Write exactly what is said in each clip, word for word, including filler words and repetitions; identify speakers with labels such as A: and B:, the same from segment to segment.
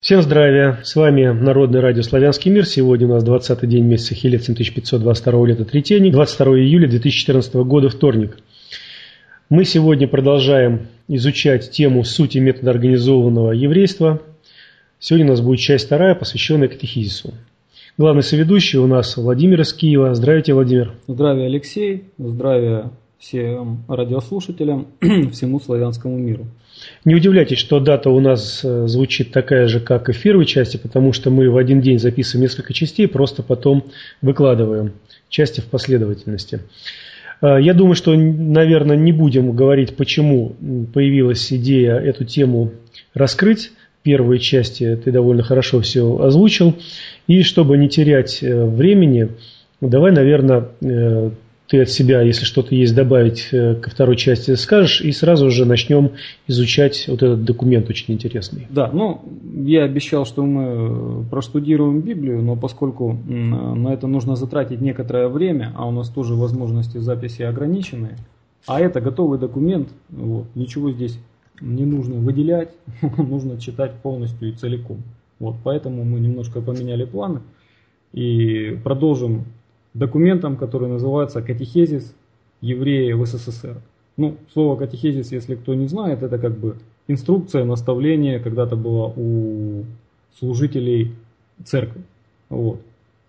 A: Всем здравия! С вами Народное радио «Славянский мир». Сегодня у нас двадцатый день месяца Хилет семь тысяч пятьсот двадцать второго лета Третейник, двадцать второго июля две тысячи четырнадцатого года, вторник. Мы сегодня продолжаем изучать тему сути метода организованного еврейства. Сегодня у нас будет часть вторая, посвященная катехизису. Главный соведущий у нас Владимир из Киева. Здравствуйте, Владимир.
B: Здравия, Алексей. Здравия всем радиослушателям, всему славянскому миру.
A: Не удивляйтесь, что дата у нас звучит такая же, как и в первой части, потому что мы в один день записываем несколько частей, просто потом выкладываем части в последовательности. Я думаю, что, наверное, не будем говорить, почему появилась идея эту тему раскрыть. В первой части ты довольно хорошо все озвучил. И чтобы не терять времени, давай, наверное, ты от себя, если что-то есть добавить ко второй части, скажешь, и сразу же начнем изучать вот этот документ очень интересный.
B: Да, ну, я обещал, что мы проштудируем Библию, но поскольку на это нужно затратить некоторое время, а у нас тоже возможности записи ограничены, а это готовый документ, вот, ничего здесь не нужно выделять, нужно читать полностью и целиком. Вот, поэтому мы немножко поменяли планы и продолжим документом, который называется «Катехизис евреев в СССР». Ну, слово «катехизис», если кто не знает, это как бы инструкция, наставление, когда-то было у служителей церкви. Вот.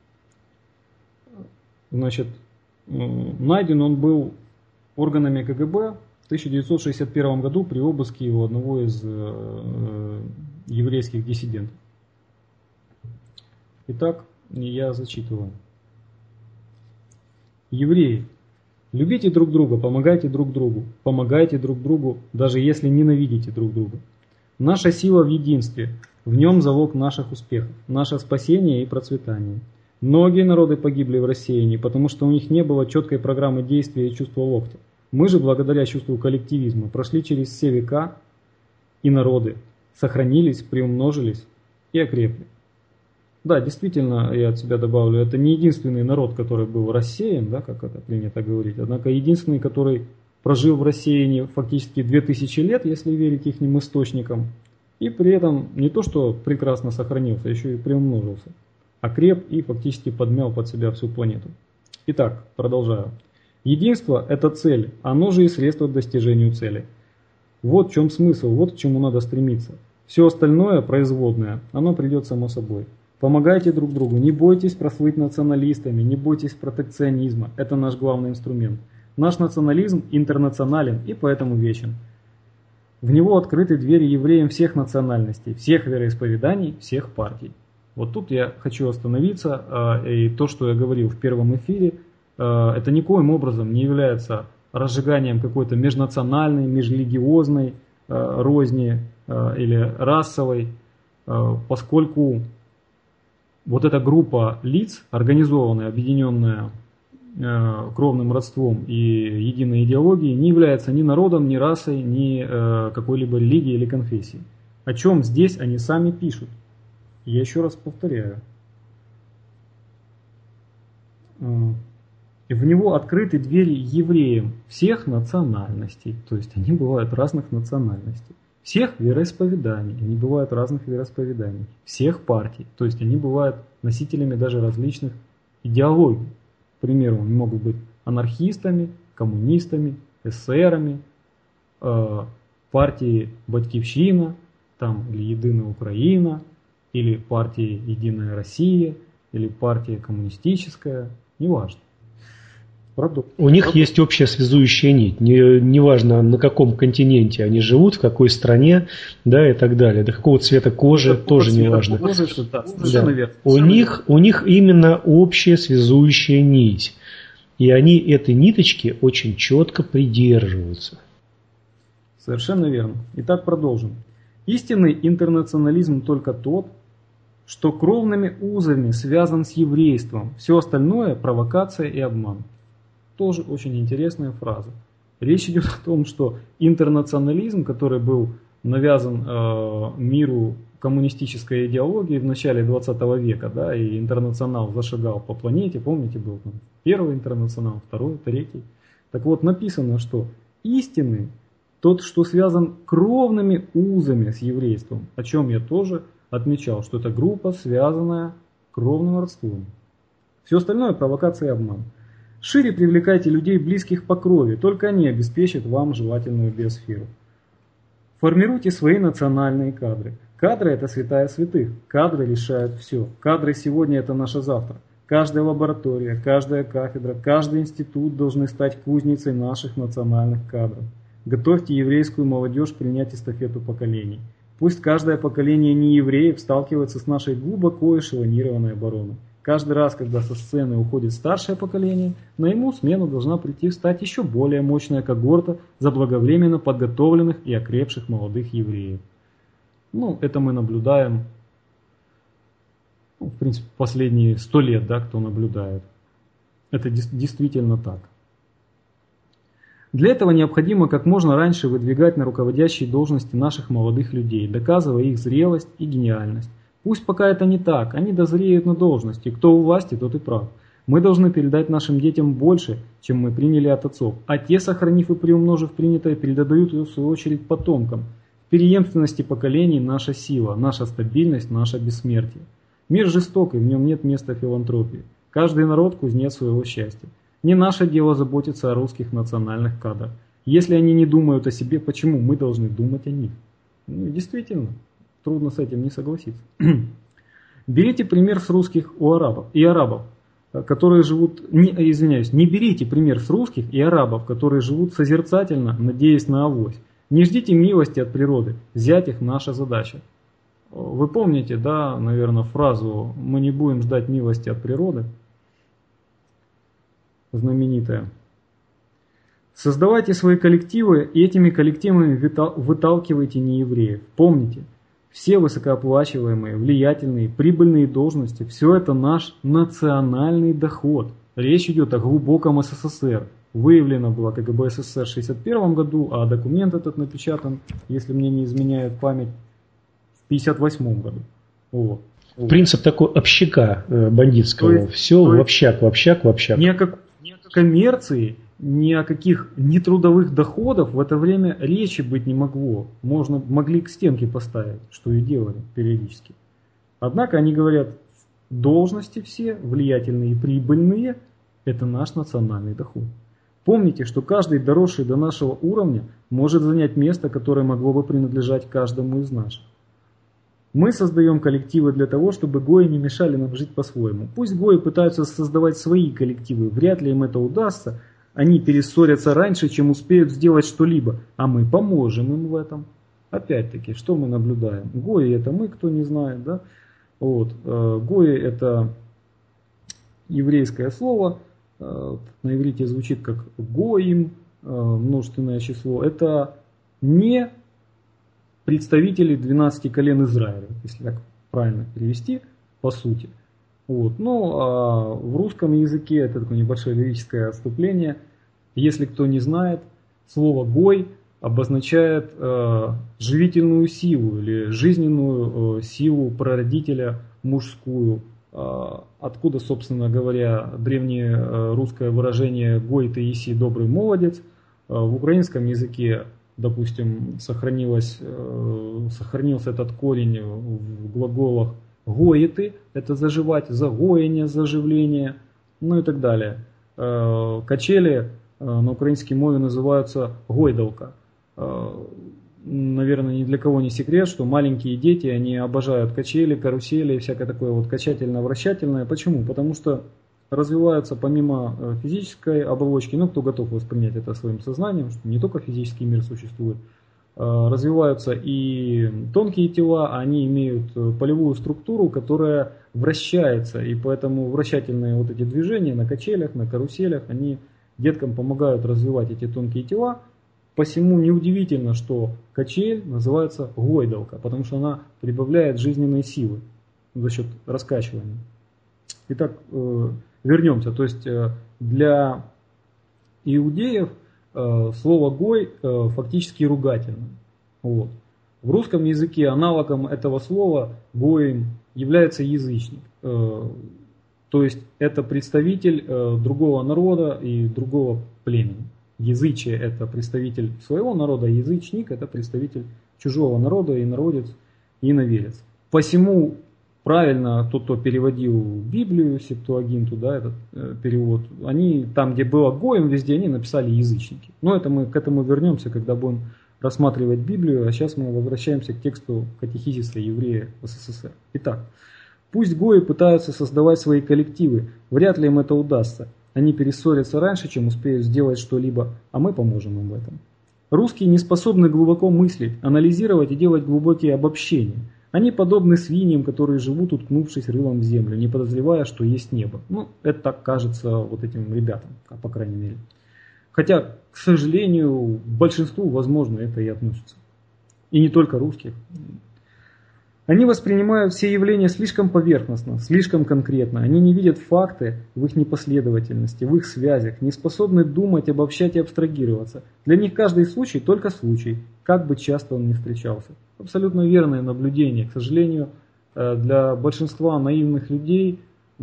B: Значит, найден он был органами КГБ в тысяча девятьсот шестьдесят первом году при обыске его одного из э, еврейских диссидентов. Итак, я зачитываю. Евреи, любите друг друга, помогайте друг другу, помогайте друг другу, даже если ненавидите друг друга. Наша сила в единстве, в нем залог наших успехов, наше спасение и процветание. Многие народы погибли в рассеянии, потому что у них не было четкой программы действия и чувства локтя. Мы же, благодаря чувству коллективизма, прошли через все века, и народы сохранились, приумножились и окрепли. Да, действительно, я от себя добавлю, это не единственный народ, который был рассеян, да, как это принято говорить, однако единственный, который прожил в рассеянии фактически две тысячи лет, если верить их источникам, и при этом не то, что прекрасно сохранился, еще и приумножился, окреп и фактически подмял под себя всю планету. Итак, продолжаю. Единство – это цель, оно же и средство к достижению цели. Вот в чем смысл, вот к чему надо стремиться. Все остальное, производное, оно придет само собой. Помогайте друг другу, не бойтесь прослыть националистами, не бойтесь протекционизма, это наш главный инструмент. Наш национализм интернационален и поэтому вечен. В него открыты двери евреям всех национальностей, всех вероисповеданий, всех партий. Вот тут я хочу остановиться, и то, что я говорил в первом эфире, это никоим образом не является разжиганием какой-то межнациональной, межрелигиозной розни или расовой, поскольку вот эта группа лиц, организованная, объединенная э, кровным родством и единой идеологией, не является ни народом, ни расой, ни э, какой-либо религией или конфессией. О чем здесь они сами пишут. Я еще раз повторяю. Э, в него открыты двери евреям всех национальностей, то есть они бывают разных национальностей. Всех вероисповеданий, они бывают разных вероисповеданий, всех партий, то есть они бывают носителями даже различных идеологий. К примеру, они могут быть анархистами, коммунистами, эсерами, э, партией Батьківщина, там, или Единая Украина, или партией Единая Россия, или партия коммунистическая, неважно.
A: Продукт. У них есть общая связующая нить. Не, неважно, на каком континенте они живут, в какой стране, да, и так далее. До какого цвета кожи,
B: какого
A: тоже
B: цвета
A: неважно.
B: Кожи, да, да.
A: У, них, у них именно общая связующая нить. И они этой ниточки очень четко придерживаются.
B: Совершенно верно. Итак, продолжим. Истинный интернационализм только тот, что кровными узами связан с еврейством. Все остальное – провокация и обман. Тоже очень интересная фраза. Речь идет о том, что интернационализм, который был навязан э, миру коммунистической идеологии в начале двадцатого века, да, и интернационал зашагал по планете, помните, был там первый интернационал, второй, третий. Так вот, написано, что истинный тот, что связан кровными узами с еврейством, о чем я тоже отмечал, что это группа, связанная кровным родством. Все остальное провокация и обман. Шире привлекайте людей, близких по крови, только они обеспечат вам желательную биосферу. Формируйте свои национальные кадры. Кадры – это святая святых. Кадры решают все. Кадры сегодня – это наше завтра. Каждая лаборатория, каждая кафедра, каждый институт должны стать кузницей наших национальных кадров. Готовьте еврейскую молодежь принять эстафету поколений. Пусть каждое поколение неевреев сталкивается с нашей глубоко эшелонированной обороной. Каждый раз, когда со сцены уходит старшее поколение, на ему смену должна прийти встать еще более мощная когорта заблаговременно подготовленных и окрепших молодых евреев. Ну, это мы наблюдаем, ну, в принципе, последние сто лет, да, кто наблюдает. Это действительно так. Для этого необходимо как можно раньше выдвигать на руководящие должности наших молодых людей, доказывая их зрелость и гениальность. Пусть пока это не так, они дозреют на должности, кто у власти, тот и прав. Мы должны передать нашим детям больше, чем мы приняли от отцов, а те, сохранив и приумножив принятое, передают ее в свою очередь потомкам. В преемственности поколений наша сила, наша стабильность, наше бессмертие. Мир жесток, и в нем нет места филантропии. Каждый народ – кузнец своего счастья. Не наше дело заботиться о русских национальных кадрах. Если они не думают о себе, почему мы должны думать о них? Ну, действительно. Трудно с этим не согласиться. Берите пример с русских у арабов и арабов, которые живут, не, извиняюсь, не берите пример с русских и арабов, которые живут созерцательно, надеясь на авось. Не ждите милости от природы, взять их наша задача. Вы помните, да, наверное, фразу «мы не будем ждать милости от природы», знаменитая. Создавайте свои коллективы и этими коллективами выталкивайте неевреев. Помните, все высокооплачиваемые, влиятельные, прибыльные должности – все это наш национальный доход. Речь идет о глубоком СССР. Выявлено было КГБ СССР в тысяча девятьсот шестьдесят первом году, а документ этот напечатан, если мне не изменяет память, в тысяча девятьсот пятьдесят восьмом году. Вот.
A: Принцип такой общака бандитского.
B: То есть,
A: все
B: то
A: в общак, в общак, в общак.
B: Ни о, как, ни о коммерции, ни о каких нетрудовых доходах в это время речи быть не могло. Можно, могли к стенке поставить, что и делали периодически. Однако они говорят, должности все, влиятельные и прибыльные, это наш национальный доход. Помните, что каждый, доросший до нашего уровня, может занять место, которое могло бы принадлежать каждому из наших. Мы создаем коллективы для того, чтобы гои не мешали нам жить по-своему. Пусть гои пытаются создавать свои коллективы, вряд ли им это удастся. Они перессорятся раньше, чем успеют сделать что-либо, а мы поможем им в этом. Опять-таки, что мы наблюдаем? Гои это мы, кто не знает, да? Вот. Гои это еврейское слово, на иврите звучит как гоим, множественное число. Это не представители двенадцати колен Израиля, если так правильно перевести, по сути. Вот. Ну, а в русском языке это такое небольшое лирическое отступление. Если кто не знает, слово «гой» обозначает э, живительную силу или жизненную э, силу прародителя мужскую. Э, откуда, собственно говоря, древнее э, русское выражение «гой ты еси, добрый молодец». Э, в украинском языке, допустим, сохранилось, э, сохранился этот корень в глаголах «гоиты» – это заживать, загоение, заживление, ну и так далее. Э, качели э, на украинской мове называются «гойдалка». Наверное, ни для кого не секрет, что маленькие дети, они обожают качели, карусели и всякое такое вот качательно-вращательное. Почему? Потому что развиваются помимо физической оболочки, ну кто готов воспринять это своим сознанием, что не только физический мир существует, развиваются и тонкие тела, они имеют полевую структуру, которая вращается, и поэтому вращательные вот эти движения на качелях, на каруселях, они деткам помогают развивать эти тонкие тела. Посему неудивительно, что качель называется гойдалка, потому что она прибавляет жизненной силы за счет раскачивания. Итак, вернемся. То есть для иудеев слово «гой» фактически ругательно. Вот. В русском языке аналогом этого слова «гоим» является язычник. То есть это представитель другого народа и другого племени. Язычие – это представитель своего народа, язычник – это представитель чужого народа, и народец, и иноверец. Посему правильно тот, кто переводил Библию, Септуагинту, да, этот э, перевод, они там, где было гоем, везде они написали язычники. Но это мы к этому вернемся, когда будем рассматривать Библию, а сейчас мы возвращаемся к тексту катехизиса еврея в СССР. Итак, пусть гои пытаются создавать свои коллективы, вряд ли им это удастся. Они перессорятся раньше, чем успеют сделать что-либо, а мы поможем им в этом. Русские не способны глубоко мыслить, анализировать и делать глубокие обобщения. Они подобны свиньям, которые живут, уткнувшись рылом в землю, не подозревая, что есть небо. Ну, это так кажется вот этим ребятам, по крайней мере. Хотя, к сожалению, большинству, возможно, это и относится. И не только русских. Они воспринимают все явления слишком поверхностно, слишком конкретно. Они не видят факты в их непоследовательности, в их связях, не способны думать, обобщать и абстрагироваться. Для них каждый случай только случай, как бы часто он ни встречался. Абсолютно верное наблюдение. К сожалению, для большинства наивных людей,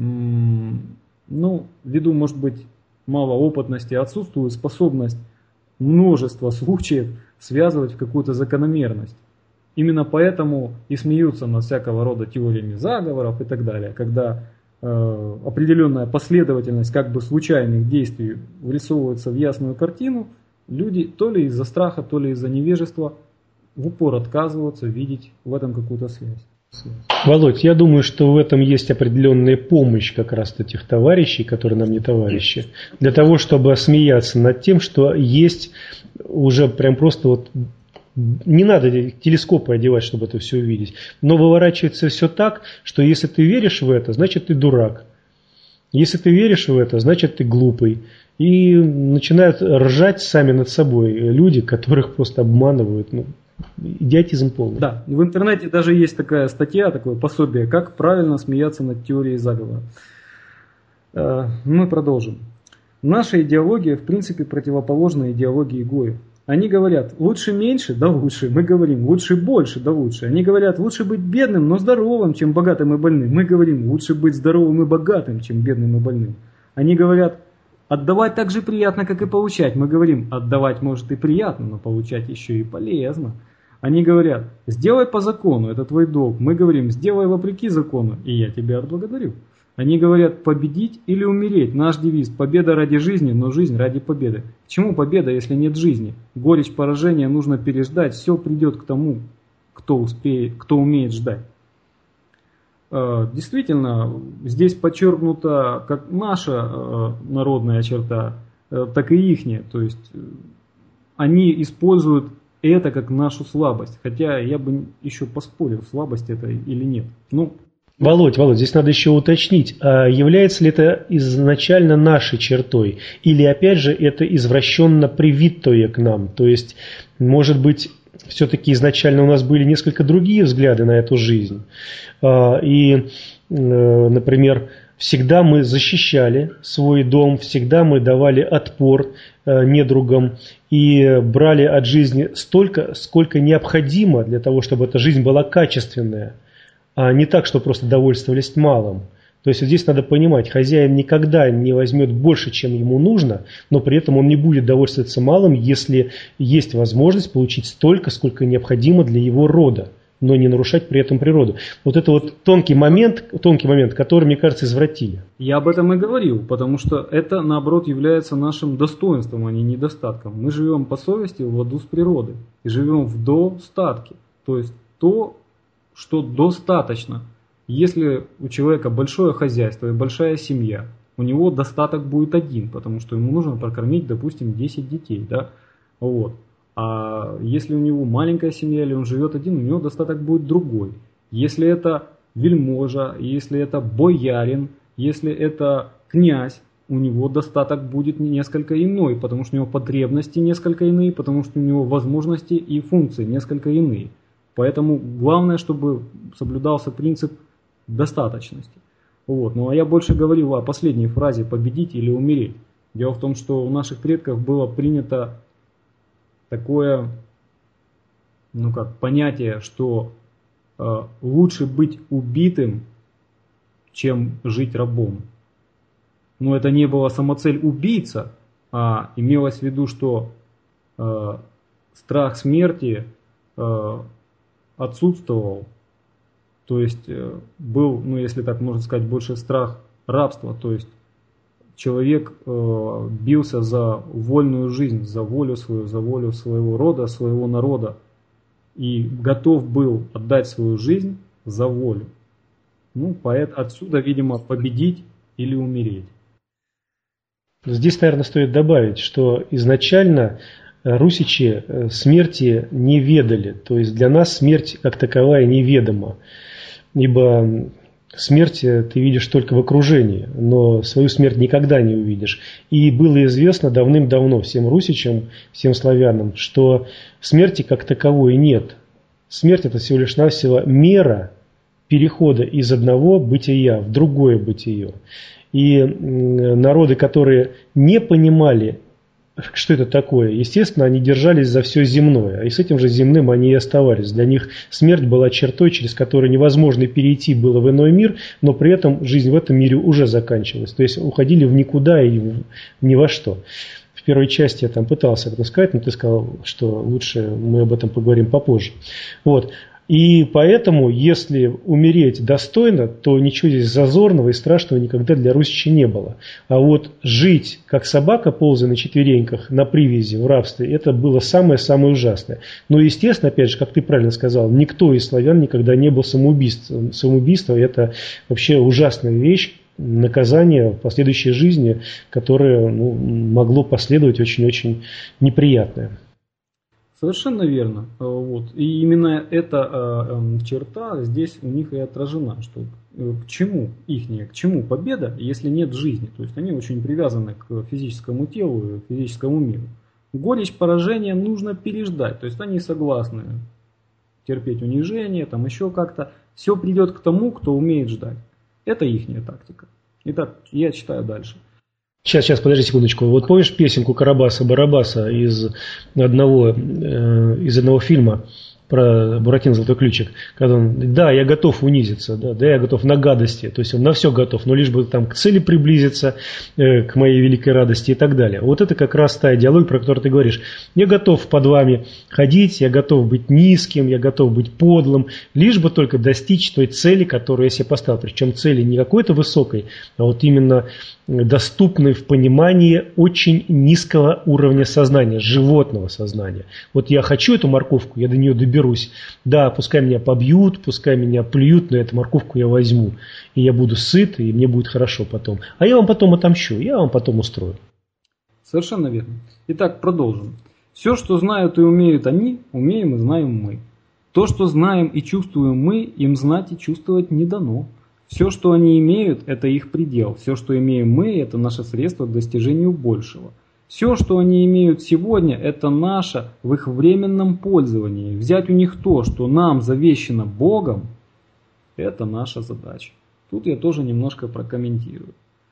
B: ну, ввиду, может быть, малоопытности, отсутствует способность множество случаев связывать в какую-то закономерность. Именно поэтому и смеются над всякого рода теориями заговоров и так далее, когда э, определенная последовательность как бы случайных действий вырисовывается в ясную картину, люди то ли из-за страха, то ли из-за невежества в упор отказываются видеть в этом какую-то связь.
A: Володь, я думаю, что в этом есть определенная помощь как раз этих товарищей, которые нам не товарищи, для того, чтобы смеяться над тем, что есть уже прям просто вот... Не надо телескопы одевать, чтобы это все увидеть. Но выворачивается все так, что если ты веришь в это, значит ты дурак. Если ты веришь в это, значит ты глупый. И начинают ржать сами над собой люди, которых просто обманывают. Ну, идиотизм полный.
B: Да, в интернете даже есть такая статья, такое пособие, как правильно смеяться над теорией заговора. Мы продолжим. Наша идеология в принципе противоположна идеологии гоев. Они говорят, лучше меньше, да лучше. Мы говорим, лучше больше, да лучше. Они говорят, лучше быть бедным, но здоровым, чем богатым и больным. Мы говорим, лучше быть здоровым и богатым, чем бедным и больным. Они говорят, отдавать так же приятно, как и получать. Мы говорим, отдавать может и приятно, но получать еще и полезно. Они говорят, сделай по закону, это твой долг. Мы говорим, сделай вопреки закону, и я тебя отблагодарю. Они говорят, победить или умереть. Наш девиз – победа ради жизни, но жизнь ради победы. К чему победа, если нет жизни? Горечь поражения нужно переждать. Все придет к тому, кто, успеет, кто умеет ждать. Действительно, здесь подчеркнута как наша народная черта, так и ихняя. То есть они используют это как нашу слабость. Хотя я бы еще поспорил, слабость это или нет. Ну,
A: Володь, Володь, здесь надо еще уточнить, а является ли это изначально нашей чертой, или опять же это извращенно привитое к нам, то есть, может быть, все-таки изначально у нас были несколько другие взгляды на эту жизнь, и, например, всегда мы защищали свой дом, всегда мы давали отпор недругам и брали от жизни столько, сколько необходимо для того, чтобы эта жизнь была качественная. А не так, что просто довольствовались малым. То есть вот здесь надо понимать, хозяин никогда не возьмет больше, чем ему нужно, но при этом он не будет довольствоваться малым, если есть возможность получить столько, сколько необходимо для его рода, но не нарушать при этом природу. Вот это вот тонкий момент, тонкий момент, который, мне кажется, извратили.
B: Я об этом и говорил, потому что это, наоборот, является нашим достоинством, а не недостатком. Мы живем по совести в ладу с природой и живем в достатке, то есть то, что достаточно. Если у человека большое хозяйство и большая семья, у него достаток будет один, потому что ему нужно прокормить, допустим, десять детей. Да? Вот. А если у него маленькая семья или он живет один, у него достаток будет другой. Если это вельможа, если это боярин, если это князь, у него достаток будет несколько иной, потому что у него потребности несколько иные, потому что у него возможности и функции несколько иные. Поэтому главное, чтобы соблюдался принцип достаточности. Вот. Ну а я больше говорил о последней фразе «победить или умереть». Дело в том, что у наших предков было принято такое, ну как, понятие, что э, лучше быть убитым, чем жить рабом. Но это не было самоцель убийца, а имелось в виду, что э, страх смерти э, отсутствовал То есть был, ну если так можно сказать, больше страх рабства. То есть человек э, бился за вольную жизнь, за волю свою, за волю своего рода, своего народа. И готов был отдать свою жизнь за волю. Ну, поэт отсюда, видимо, победить или умереть.
A: Здесь, наверное, стоит добавить, что изначально русичи смерти не ведали. То есть для нас смерть как таковая неведома. Ибо смерть ты видишь только в окружении, но свою смерть никогда не увидишь. И было известно давным-давно всем русичам, всем славянам, что смерти как таковой нет. Смерть – это всего лишь навсего мера перехода из одного бытия в другое бытие. И народы, которые не понимали, что это такое, естественно, они держались за все земное. И с этим же земным они и оставались. Для них смерть была чертой, через которую невозможно перейти было в иной мир, но при этом жизнь в этом мире уже заканчивалась. То есть уходили в никуда и в ни во что. В первой части я там пытался об этом сказать, но ты сказал, что лучше мы об этом поговорим попозже. Вот. И поэтому, если умереть достойно, то ничего здесь зазорного и страшного никогда для русичей не было. А вот жить, как собака, ползая на четвереньках, на привязи, в рабстве, это было самое-самое ужасное. Но, естественно, опять же, как ты правильно сказал, никто из славян никогда не был самоубийством. Самоубийство – это вообще ужасная вещь, наказание в последующей жизни, которое ну, могло последовать очень-очень неприятное.
B: Совершенно верно. Вот. И именно эта э, черта здесь у них и отражена, что э, к чему ихняя, к чему победа, если нет жизни. То есть они очень привязаны к физическому телу и физическому миру. Горечь поражения нужно переждать. То есть они согласны терпеть унижение, там еще как-то. Все придет к тому, кто умеет ждать. Это ихняя тактика. Итак, я читаю дальше.
A: Сейчас, сейчас, подожди секундочку. Вот помнишь песенку Карабаса-Барабаса из одного, э, из одного фильма про Буратино Золотой ключик, когда он, да, я готов унизиться, да, да, я готов на гадости, то есть он на все готов, но лишь бы там к цели приблизиться, э, к моей великой радости и так далее. Вот это как раз та идеология, про которую ты говоришь. Я готов под вами ходить, я готов быть низким, я готов быть подлым, лишь бы только достичь той цели, которую я себе поставил. Причем цели не какой-то высокой, а вот именно доступной в понимании очень низкого уровня сознания, животного сознания. Вот я хочу эту морковку, я до нее доберусь. Да, пускай меня побьют, пускай меня плюют, но эту морковку я возьму. И я буду сыт, и мне будет хорошо потом. А я вам потом отомщу, я вам потом устрою.
B: Совершенно верно. Итак, продолжим. Все, что знают и умеют они, умеем и знаем мы. То, что знаем и чувствуем мы, им знать и чувствовать не дано. Все, что они имеют, это их предел. Все, что имеем мы, это наше средство к достижению большего. Все, что они имеют сегодня, это наше в их временном пользовании. Взять у них то, что нам завещено Богом, это наша задача. Тут я тоже немножко прокомментирую.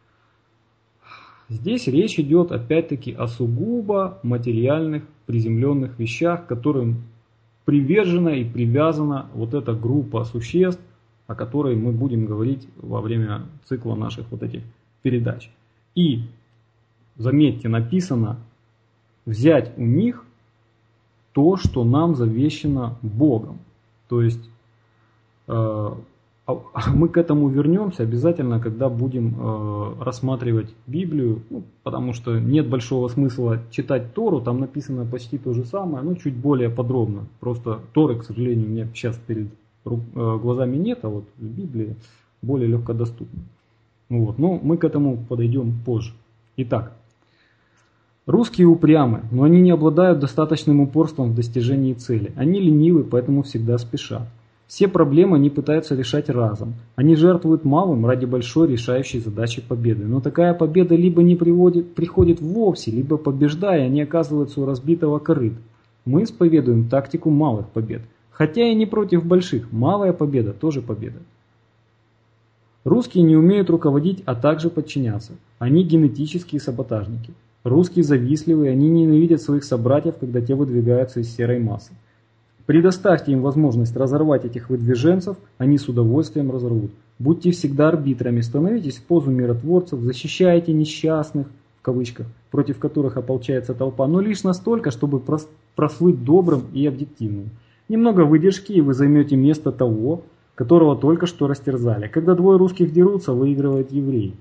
B: Здесь речь идет опять-таки о сугубо материальных, приземленных вещах, к которым привержена и привязана вот эта группа существ, о которой мы будем говорить во время цикла наших вот этих передач. И, заметьте, написано взять у них то, что нам завещено Богом. То есть э, мы к этому вернемся обязательно, когда будем э, рассматривать Библию, ну, потому что нет большого смысла читать Тору, там написано почти то же самое, но чуть более подробно. Просто Торы, к сожалению, у меня сейчас перед глазами нет, а вот в Библии более легкодоступно. Вот. Но мы к этому подойдем позже. Итак, русские упрямы, но они не обладают достаточным упорством в достижении цели. Они ленивы, поэтому всегда спешат. Все проблемы они пытаются решать разом. Они жертвуют малым ради большой решающей задачи победы. Но такая победа либо не приводит, приходит вовсе, либо побеждая, они оказываются у разбитого корыта. Мы исповедуем тактику малых побед. Хотя и не против больших, малая победа тоже победа. Русские не умеют руководить, а также подчиняться. Они генетические саботажники. Русские завистливые, они ненавидят своих собратьев, когда те выдвигаются из серой массы. Предоставьте им возможность разорвать этих выдвиженцев, они с удовольствием разорвут. Будьте всегда арбитрами, становитесь в позу миротворцев, защищайте несчастных, в кавычках, против которых ополчается толпа, но лишь настолько, чтобы прослыть добрым и объективным. Немного выдержки, и вы займете место того, которого только что растерзали. Когда двое русских дерутся, выигрывает еврей.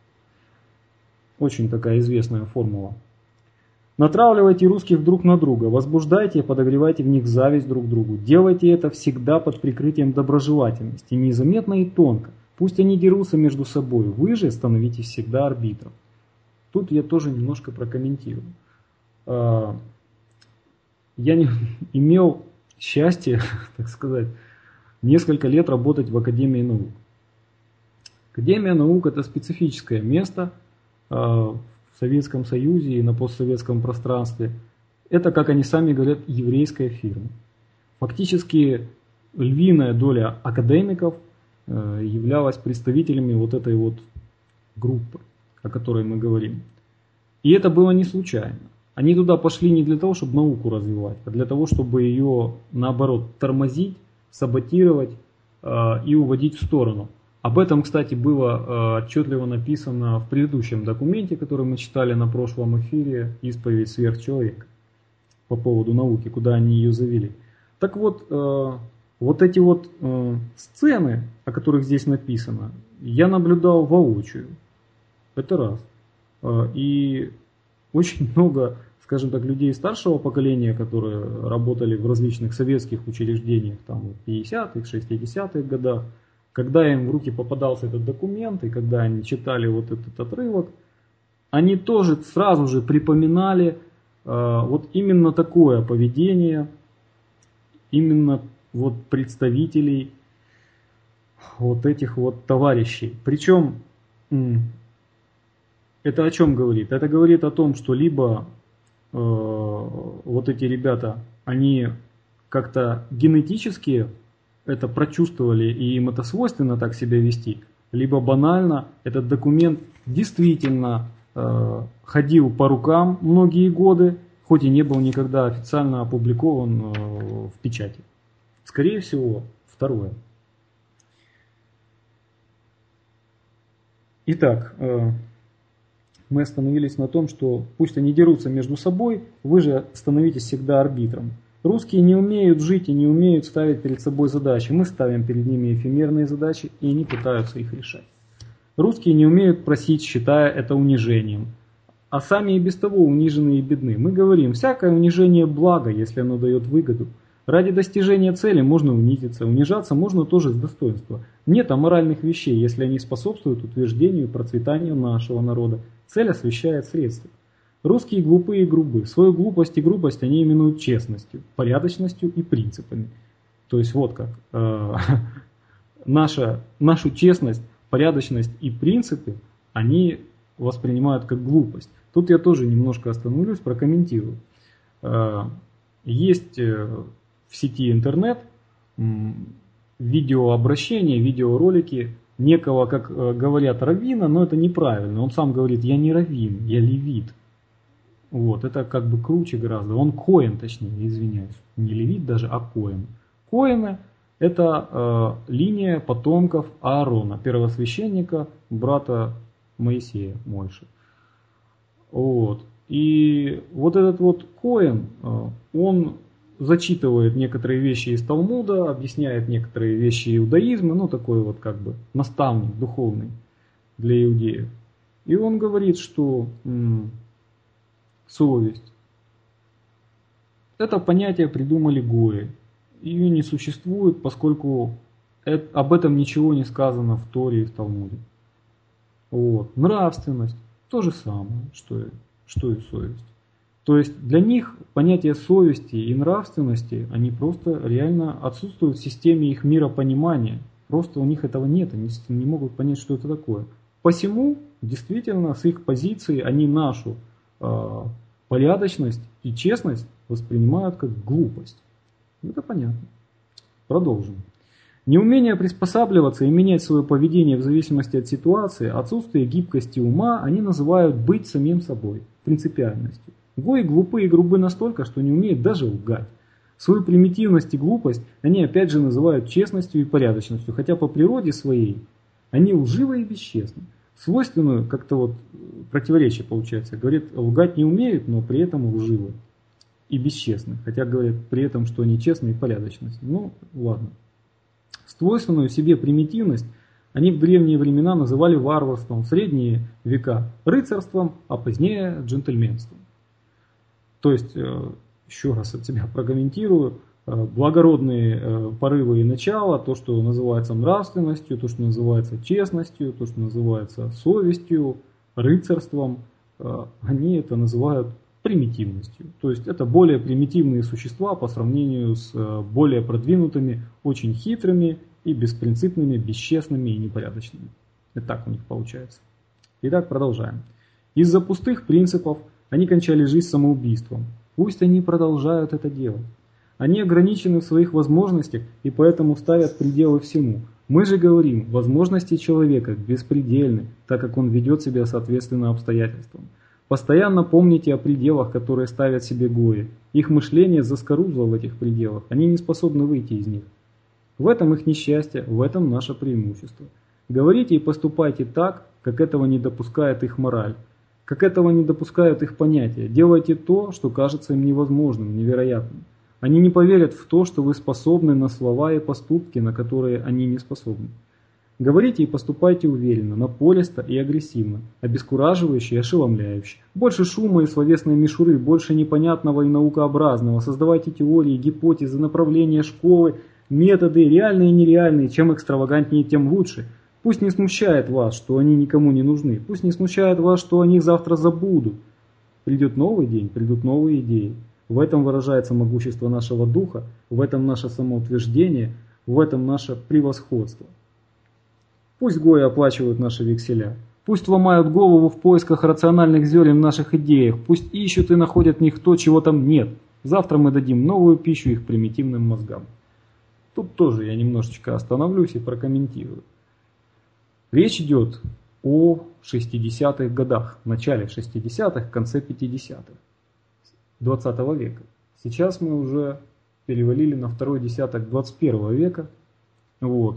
B: Очень такая известная формула. Натравливайте русских друг на друга, возбуждайте и подогревайте в них зависть друг к другу. Делайте это всегда под прикрытием доброжелательности, незаметно и тонко. Пусть они дерутся между собой, вы же становитесь всегда арбитром. Тут я тоже немножко прокомментирую. Я не имел счастья, так сказать, несколько лет работать в Академии наук. Академия наук — это специфическое место в Советском Союзе и на постсоветском пространстве. Это, как они сами говорят, еврейская фирма. Фактически львиная доля академиков являлась представителями вот этой вот группы, о которой мы говорим. И это было не случайно. Они туда пошли не для того, чтобы науку развивать, а для того, чтобы ее, наоборот, тормозить, саботировать э, и уводить в сторону. Об этом, кстати, было э, отчетливо написано в предыдущем документе, который мы читали на прошлом эфире, «Исповедь сверхчеловека», по поводу науки, куда они ее завели. Так вот, э, вот эти вот э, сцены, о которых здесь написано, я наблюдал воочию. Это раз. Э, и очень много, скажем так, людей старшего поколения, которые работали в различных советских учреждениях там, в пятидесятых, шестидесятых годах, когда им в руки попадался этот документ, и когда они читали вот этот отрывок, они тоже сразу же припоминали э, вот именно такое поведение, именно вот представителей вот этих вот товарищей. Причем это о чем говорит? Это говорит о том, что либо э, вот эти ребята, они как-то генетически это прочувствовали и им это свойственно так себя вести, либо банально этот документ действительно э, ходил по рукам многие годы, хоть и не был никогда официально опубликован э, в печати. Скорее всего, второе. Итак, э, мы остановились на том, что пусть они дерутся между собой, вы же становитесь всегда арбитром. Русские не умеют жить и не умеют ставить перед собой задачи. Мы ставим перед ними эфемерные задачи, и они пытаются их решать. Русские не умеют просить, считая это унижением. А сами и без того унижены и бедны. Мы говорим, всякое унижение благо, если оно дает выгоду. Ради достижения цели можно унизиться, унижаться можно тоже с достоинства. Нет аморальных вещей, если они способствуют утверждению и процветанию нашего народа. Цель освещает средства. Русские глупые и грубы. Свою глупость и грубость они именуют честностью, порядочностью и принципами. То есть вот как. Э, наша, нашу честность, порядочность и принципы они воспринимают как глупость. Тут я тоже немножко остановлюсь, прокомментирую. Э, есть в сети интернет видеообращения, видеоролики некого, как говорят, раввина, но это неправильно. Он сам говорит, я не раввин, я левит. Вот, это как бы круче гораздо. Он коэн, точнее, извиняюсь. Не левит даже, а коэн. Коэны — это э, линия потомков Аарона, первосвященника, брата Моисея, Мойши. Вот. И вот этот вот коэн, э, он зачитывает некоторые вещи из Талмуда, объясняет некоторые вещи иудаизма, ну такой вот как бы наставник духовный для иудеев. И он говорит, что м, совесть — это понятие придумали гои. Ее не существует, поскольку это, об этом ничего не сказано в Торе и в Талмуде. Вот. Нравственность — то же самое, что и, что и совесть. То есть для них понятие совести и нравственности, они просто реально отсутствуют в системе их миропонимания. Просто у них этого нет, они не могут понять, что это такое. Посему, действительно, с их позиции они нашу э, порядочность и честность воспринимают как глупость. Это понятно. Продолжим. Неумение приспосабливаться и менять свое поведение в зависимости от ситуации, отсутствие гибкости ума, они называют быть самим собой, принципиальностью. Гои глупы и грубы настолько, что не умеют даже лгать. Свою примитивность и глупость они опять же называют честностью и порядочностью, хотя по природе своей они лживы и бесчестны. Свойственную, как-то вот противоречие получается, говорит, лгать не умеют, но при этом лживы и бесчестны, хотя говорят при этом, что они честны и порядочны. Ну, ладно. Свойственную себе примитивность они в древние времена называли варварством, в средние века рыцарством, а позднее джентльменством. То есть, еще раз от себя прокомментирую, благородные порывы и начала, то, что называется нравственностью, то, что называется честностью, то, что называется совестью, рыцарством, они это называют примитивностью. То есть это более примитивные существа по сравнению с более продвинутыми, очень хитрыми и беспринципными, бесчестными и непорядочными. И так у них получается. Итак, продолжаем. Из-за пустых принципов они кончали жизнь самоубийством. Пусть они продолжают это делать. Они ограничены в своих возможностях и поэтому ставят пределы всему. Мы же говорим, возможности человека беспредельны, так как он ведет себя соответственно обстоятельствам. Постоянно помните о пределах, которые ставят себе гои. Их мышление заскорузло в этих пределах, они не способны выйти из них. В этом их несчастье, в этом наше преимущество. Говорите и поступайте так, как этого не допускает их мораль, как этого не допускают их понятия. Делайте то, что кажется им невозможным, невероятным. Они не поверят в то, что вы способны на слова и поступки, на которые они не способны. Говорите и поступайте уверенно, напористо и агрессивно, обескураживающе и ошеломляюще. Больше шума и словесной мишуры, больше непонятного и наукообразного. Создавайте теории, гипотезы, направления школы, методы, реальные и нереальные. Чем экстравагантнее, тем лучше. Пусть не смущает вас, что они никому не нужны. Пусть не смущает вас, что о них завтра забудут. Придет новый день, придут новые идеи. В этом выражается могущество нашего духа, в этом наше самоутверждение, в этом наше превосходство. Пусть гои оплачивают наши векселя, пусть ломают голову в поисках рациональных зерен в наших идеях, пусть ищут и находят в них то, чего там нет. Завтра мы дадим новую пищу их примитивным мозгам. Тут тоже я немножечко остановлюсь и прокомментирую. Речь идет о шестидесятых годах, в начале шестидесятых, конце пятидесятых. двадцатого века. Сейчас мы уже перевалили на второй десяток двадцать первого века. Вот.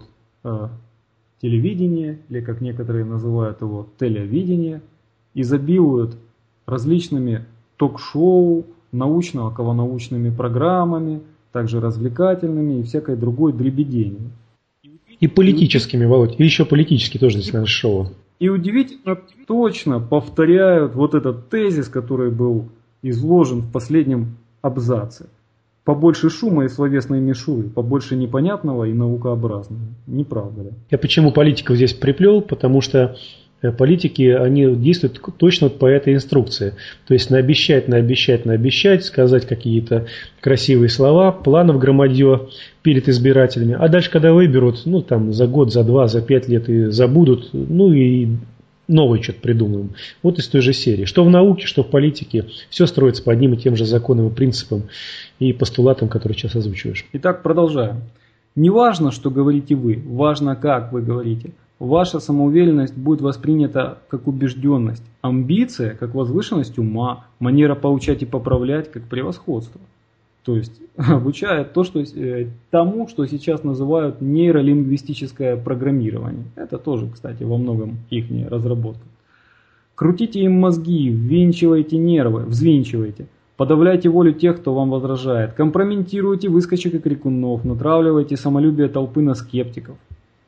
B: Телевидение, или как некоторые называют его, телевидение, изобилуют различными ток-шоу, научно-околонаучными программами, также развлекательными и всякой другой дребеденью.
A: И политическими, Володь, и еще политически тоже здесь наше шоу.
B: И удивительно точно повторяют вот этот тезис, который был изложен в последнем абзаце. Побольше шума и словесной мишуры, побольше непонятного и наукообразного. Не правда ли?
A: Я почему политиков здесь приплел? Потому что политики, они действуют точно по этой инструкции. То есть наобещать, наобещать, наобещать, сказать какие-то красивые слова, планов громадье перед избирателями. А дальше, когда выберут, ну там за год, за два, за пять лет и забудут, ну и новое что-то придумаем. Вот из той же серии. Что в науке, что в политике, все строится по одним и тем же законам и принципам и постулатам, которые сейчас озвучиваешь.
B: Итак, продолжаем. Не важно, что говорите вы, важно, как вы говорите. Ваша самоуверенность будет воспринята как убежденность, амбиция как возвышенность ума, манера поучать и поправлять как превосходство. То есть обучает то, что, тому, что сейчас называют нейролингвистическое программирование. Это тоже, кстати, во многом их разработка. Крутите им мозги, ввинчивайте нервы, взвинчивайте. Подавляйте волю тех, кто вам возражает. Компрометируйте выскочек и крикунов, натравливайте самолюбие толпы на скептиков.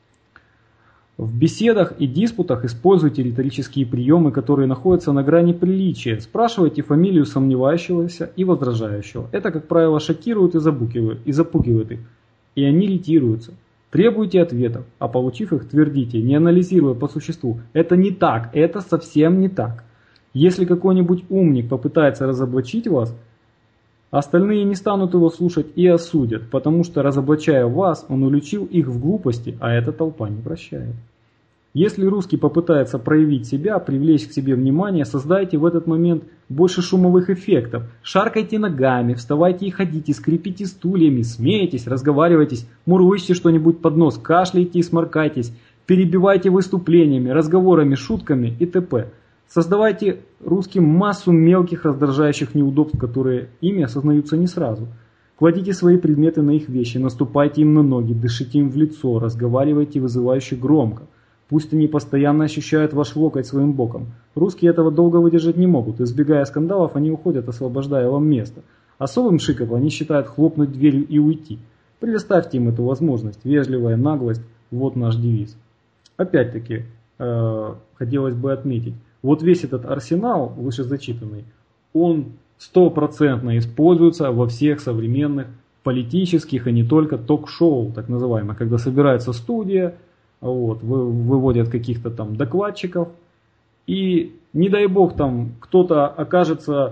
B: В беседах и диспутах используйте риторические приемы, которые находятся на грани приличия. Спрашивайте фамилию сомневающегося и возражающего. Это, как правило, шокирует и запугивает, и запугивает их. И они ретируются. Требуйте ответов, а получив их, твердите, не анализируя по существу. Это не так, это совсем не так. Если какой-нибудь умник попытается разоблачить вас, остальные не станут его слушать и осудят, потому что, разоблачая вас, он уличил их в глупости, а эта толпа не прощает. Если русский попытается проявить себя, привлечь к себе внимание, создайте в этот момент больше шумовых эффектов. Шаркайте ногами, вставайте и ходите, скрипите стульями, смейтесь, разговаривайтесь, мурлычьте что-нибудь под нос, кашляйте и сморкайтесь, перебивайте выступлениями, разговорами, шутками и т.п. Создавайте русским массу мелких раздражающих неудобств, которые ими осознаются не сразу. Кладите свои предметы на их вещи, наступайте им на ноги, дышите им в лицо, разговаривайте вызывающе громко. Пусть они постоянно ощущают ваш локоть своим боком. Русские этого долго выдержать не могут. Избегая скандалов, они уходят, освобождая вам место. Особым шиком они считают хлопнуть дверью и уйти. Предоставьте им эту возможность. Вежливая наглость – вот наш девиз. Опять-таки, э, хотелось бы отметить, вот весь этот арсенал вышезачитанный, он стопроцентно используется во всех современных политических и не только ток-шоу, так называемых, когда собирается студия, вот, вы, выводят каких-то там докладчиков, и не дай бог там кто-то окажется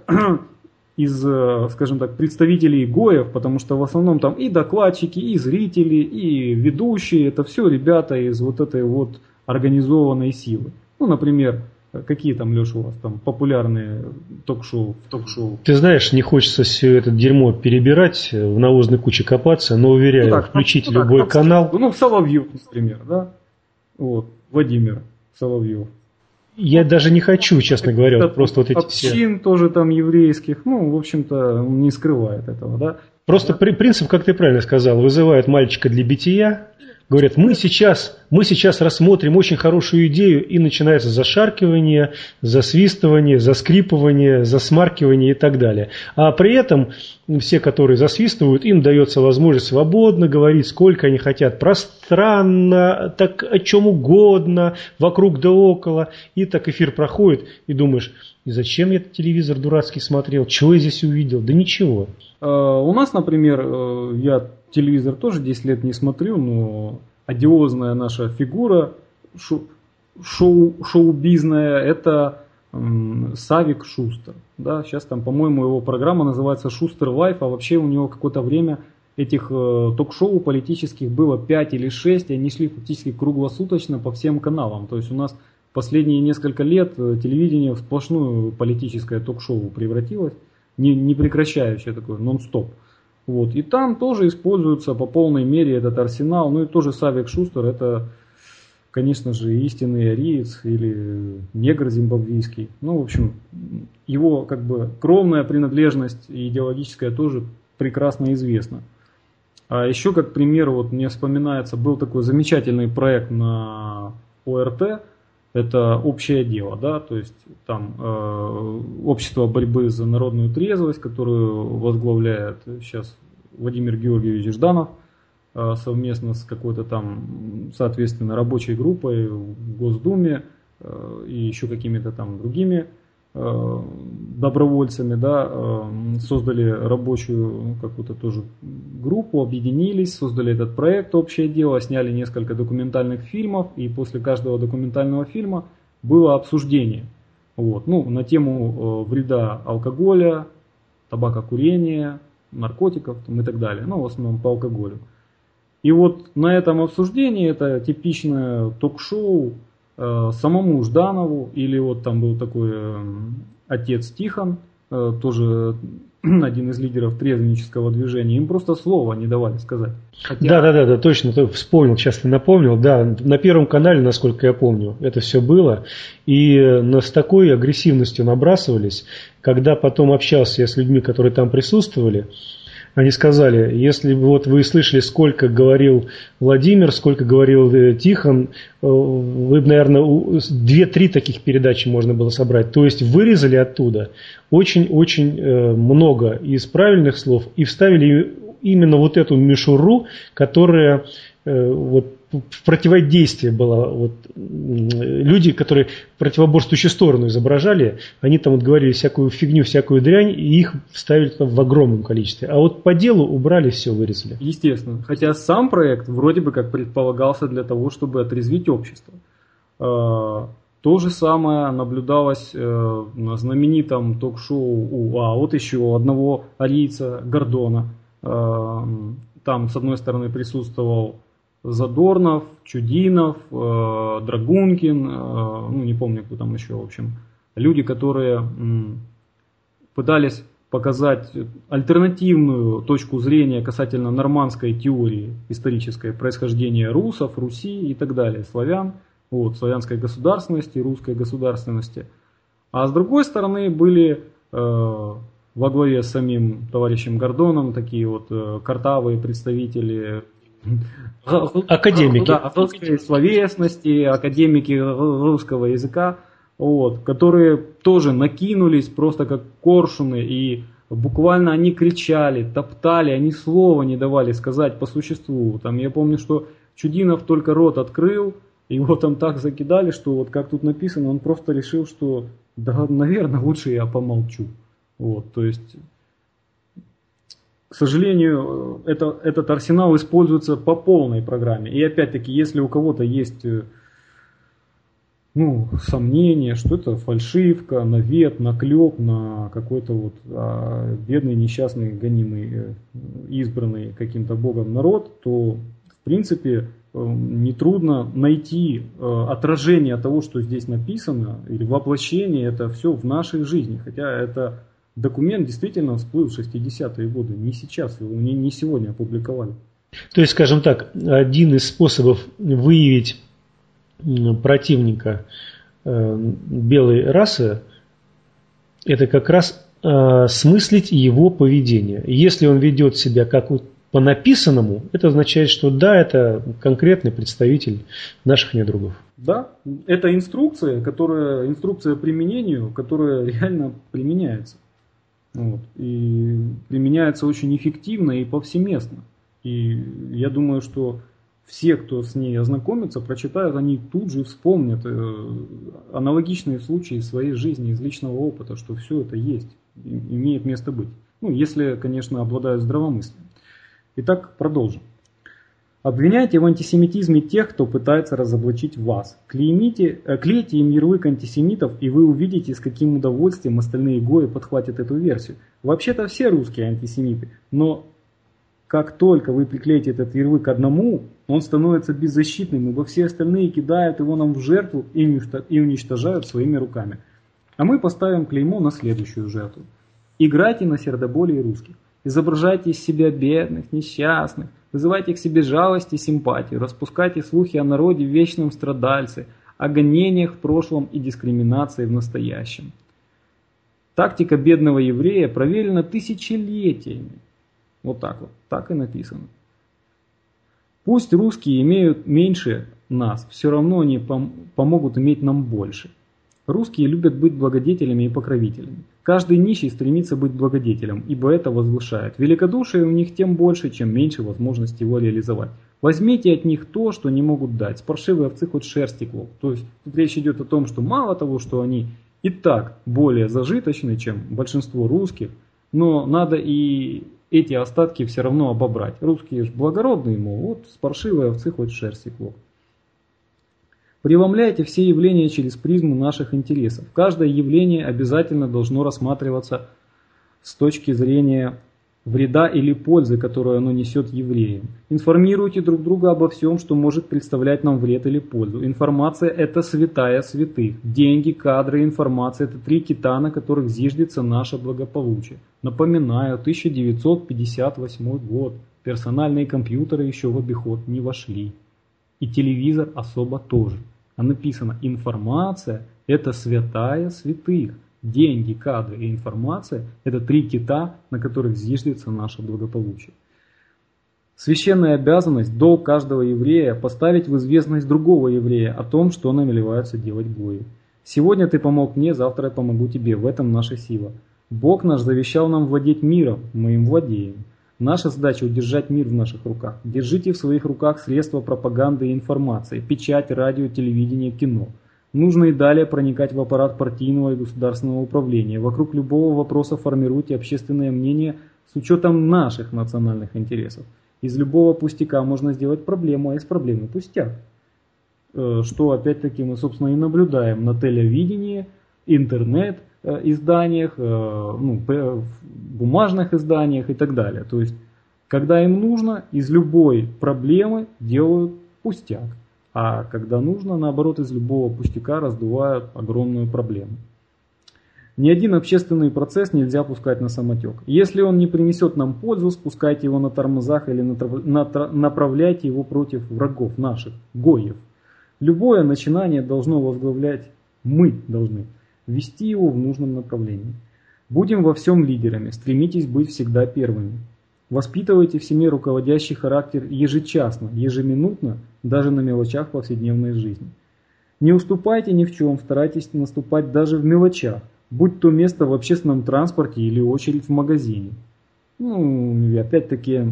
B: из, скажем так, представителей ГОЕв, потому что в основном там и докладчики, и зрители, и ведущие, это все ребята из вот этой вот организованной силы. Ну, например, какие там, Леша, у вас там популярные ток-шоу в ток-шоу?
A: Ты знаешь, не хочется все это дерьмо перебирать, в навозной куче копаться, но уверяю, ну, так, включить ну, любой так, канал.
B: Ну, Соловьев, например, да? Вот, Владимир Соловьев.
A: Я даже не хочу, честно говоря, вот просто вот эти
B: общин все... тоже там еврейских, ну, в общем-то, не скрывает этого, да.
A: Просто да? Принцип, как ты правильно сказал, вызывает мальчика для бития, говорят, мы сейчас, мы сейчас рассмотрим очень хорошую идею, и начинается зашаркивание, засвистывание, заскрипывание, засмаркивание и так далее. А при этом все, которые засвистывают, им дается возможность свободно говорить, сколько они хотят, пространно, так о чем угодно, вокруг да около. И так эфир проходит, и думаешь, и зачем я этот телевизор дурацкий смотрел, чего я здесь увидел? Да ничего.
B: У нас, например, я телевизор тоже десять лет не смотрю, но одиозная наша фигура шоу, шоу, шоу-бизнная, это м, Савик Шустер. Да, сейчас там, по-моему, его программа называется Шустер Лайф, а вообще у него какое-то время этих э, ток-шоу политических было пять или шесть, и они шли фактически круглосуточно по всем каналам. То есть у нас последние несколько лет телевидение в сплошную политическое ток-шоу превратилось, не, не прекращающее такое, нон-стоп. Вот. И там тоже используется по полной мере этот арсенал. Ну и тоже Савик Шустер, это, конечно же, истинный ариец или негр зимбабвийский. Ну, в общем, его как бы кровная принадлежность и идеологическая тоже прекрасно известна. А еще, как пример, вот мне вспоминается, был такой замечательный проект на ОРТ. Это общее дело, да, то есть там э, общество борьбы за народную трезвость, которую возглавляет сейчас Владимир Георгиевич Жданов э, совместно с какой-то там, соответственно, рабочей группой в Госдуме э, и еще какими-то там другими э, добровольцами, да, э, создали рабочую какую-то тоже группу, объединились, создали этот проект «Общее дело», сняли несколько документальных фильмов, и после каждого документального фильма было обсуждение вот, ну, на тему э, вреда алкоголя, табакокурения, наркотиков там, и так далее, ну, в основном по алкоголю. И вот на этом обсуждении, это типичное ток-шоу, э, самому Жданову, или вот там был такой э, отец Тихон, э, тоже один из лидеров трезвеннического движения, им просто слова не давали сказать. Хотя...
A: Да, да, да, да, точно, ты вспомнил, сейчас ты напомнил, да, на Первом канале, насколько я помню, это все было, и с такой агрессивностью набрасывались, когда потом общался я с людьми, которые там присутствовали, они сказали, если вот вы слышали, сколько говорил Владимир, сколько говорил Тихон, вы бы, наверное, две-три таких передачи можно было собрать. То есть вырезали оттуда очень-очень много из правильных слов и вставили именно вот эту мишуру, которая вот в противодействии была. Вот, люди, которые противоборствующую сторону изображали, они там вот говорили всякую фигню, всякую дрянь, и их вставили там в огромном количестве. А вот по делу убрали, все вырезали.
B: Естественно. Хотя сам проект вроде бы как предполагался для того, чтобы отрезвить общество. То же самое наблюдалось на знаменитом ток-шоу, а вот еще одного арийца Гордона. Там с одной стороны присутствовал Задорнов, Чудинов, э, Драгункин, э, ну не помню, кто там еще, в общем, люди, которые м, пытались показать альтернативную точку зрения касательно нормандской теории исторической происхождения русов, Руси и так далее, славян, вот, славянской государственности, русской государственности. А с другой стороны были э, во главе с самим товарищем Гордоном такие вот э, картавые представители
A: академики,
B: да, русской словесности, академики русского языка, вот, которые тоже накинулись просто как коршуны и буквально они кричали, топтали, они слова не давали сказать по существу. Там, я помню, что Чудинов только рот открыл, его там так закидали, что вот как тут написано, он просто решил, что да, наверное, лучше я помолчу. Вот, то есть, к сожалению, это, этот арсенал используется по полной программе. И опять-таки, если у кого-то есть ну, сомнения, что это фальшивка, навет, наклеп на какой-то вот а, бедный, несчастный, гонимый, избранный каким-то богом народ, то в принципе нетрудно найти отражение того, что здесь написано, или воплощение это все в нашей жизни. Хотя это документ действительно всплыл в шестидесятые годы, не сейчас, его не, не сегодня опубликовали.
A: То есть, скажем так, один из способов выявить противника э, белой расы, это как раз э, осмыслить его поведение. Если он ведет себя как по написанному, это означает, что да, это конкретный представитель наших недругов.
B: Да, это инструкция, которая, инструкция по применению, которая реально применяется. Вот, и применяется очень эффективно и повсеместно. И я думаю, что все, кто с ней ознакомится, прочитают, они тут же вспомнят аналогичные случаи из своей жизни, из личного опыта, что все это есть, имеет место быть. Ну, если, конечно, обладают здравомыслием. Итак, продолжим. Обвиняйте в антисемитизме тех, кто пытается разоблачить вас. Клеймите, клейте им ярлык антисемитов, и вы увидите, с каким удовольствием остальные гои подхватят эту версию. Вообще-то все русские антисемиты, но как только вы приклеите этот ярлык к одному, он становится беззащитным, ибо все остальные кидают его нам в жертву и уничтожают своими руками. А мы поставим клеймо на следующую жертву. Играйте на сердоболии русских. Изображайте из себя бедных, несчастных. Вызывайте к себе жалость и симпатию. Распускайте слухи о народе в вечном страдальце, о гонениях в прошлом и дискриминации в настоящем. Тактика бедного еврея проверена тысячелетиями. Вот так вот, так и написано. Пусть русские имеют меньше нас, все равно они пом- помогут иметь нам больше. Русские любят быть благодетелями и покровителями. Каждый нищий стремится быть благодетелем, ибо это возвышает. Великодушие у них тем больше, чем меньше возможности его реализовать. Возьмите от них то, что не могут дать. С паршивой овцы хоть шерсти клок. То есть тут речь идет о том, что мало того, что они и так более зажиточны, чем большинство русских, но надо и эти остатки все равно обобрать. Русские же благородные, мол, вот с паршивой овцы хоть шерсти клок. Преломляйте все явления через призму наших интересов. Каждое явление обязательно должно рассматриваться с точки зрения вреда или пользы, которую оно несет евреям. Информируйте друг друга обо всем, что может представлять нам вред или пользу. Информация – это святая святых. Деньги, кадры, информация – это три кита, на которых зиждется наше благополучие. Напоминаю, тысяча девятьсот пятьдесят восьмой год. Персональные компьютеры еще в обиход не вошли. И телевизор особо тоже. А написано, информация – это святая святых. Деньги, кадры и информация – это три кита, на которых зиждется наше благополучие. Священная обязанность, долг каждого еврея – поставить в известность другого еврея о том, что намереваются делать гои. Сегодня ты помог мне, завтра я помогу тебе. В этом наша сила. Бог наш завещал нам владеть миром, мы им владеем. Наша задача удержать мир в наших руках. Держите в своих руках средства пропаганды и информации, печать, радио, телевидение, кино. Нужно и далее проникать в аппарат партийного и государственного управления. Вокруг любого вопроса формируйте общественное мнение с учетом наших национальных интересов. Из любого пустяка можно сделать проблему, а из проблемы пустяк. Что опять-таки мы, собственно, и наблюдаем на телевидении, интернет, изданиях, ну, бумажных изданиях и так далее. То есть, когда им нужно, из любой проблемы делают пустяк. А когда нужно, наоборот, из любого пустяка раздувают огромную проблему. Ни один общественный процесс нельзя пускать на самотек. Если он не принесет нам пользу, спускайте его на тормозах или направляйте его против врагов наших, гоев. Любое начинание должно возглавлять, мы должны вести его в нужном направлении. Будем во всем лидерами, стремитесь быть всегда первыми. Воспитывайте в семье руководящий характер ежечасно, ежеминутно, даже на мелочах повседневной жизни. Не уступайте ни в чем, старайтесь наступать даже в мелочах. будь то место в общественном транспорте или очередь в магазине. Ну, и опять-таки,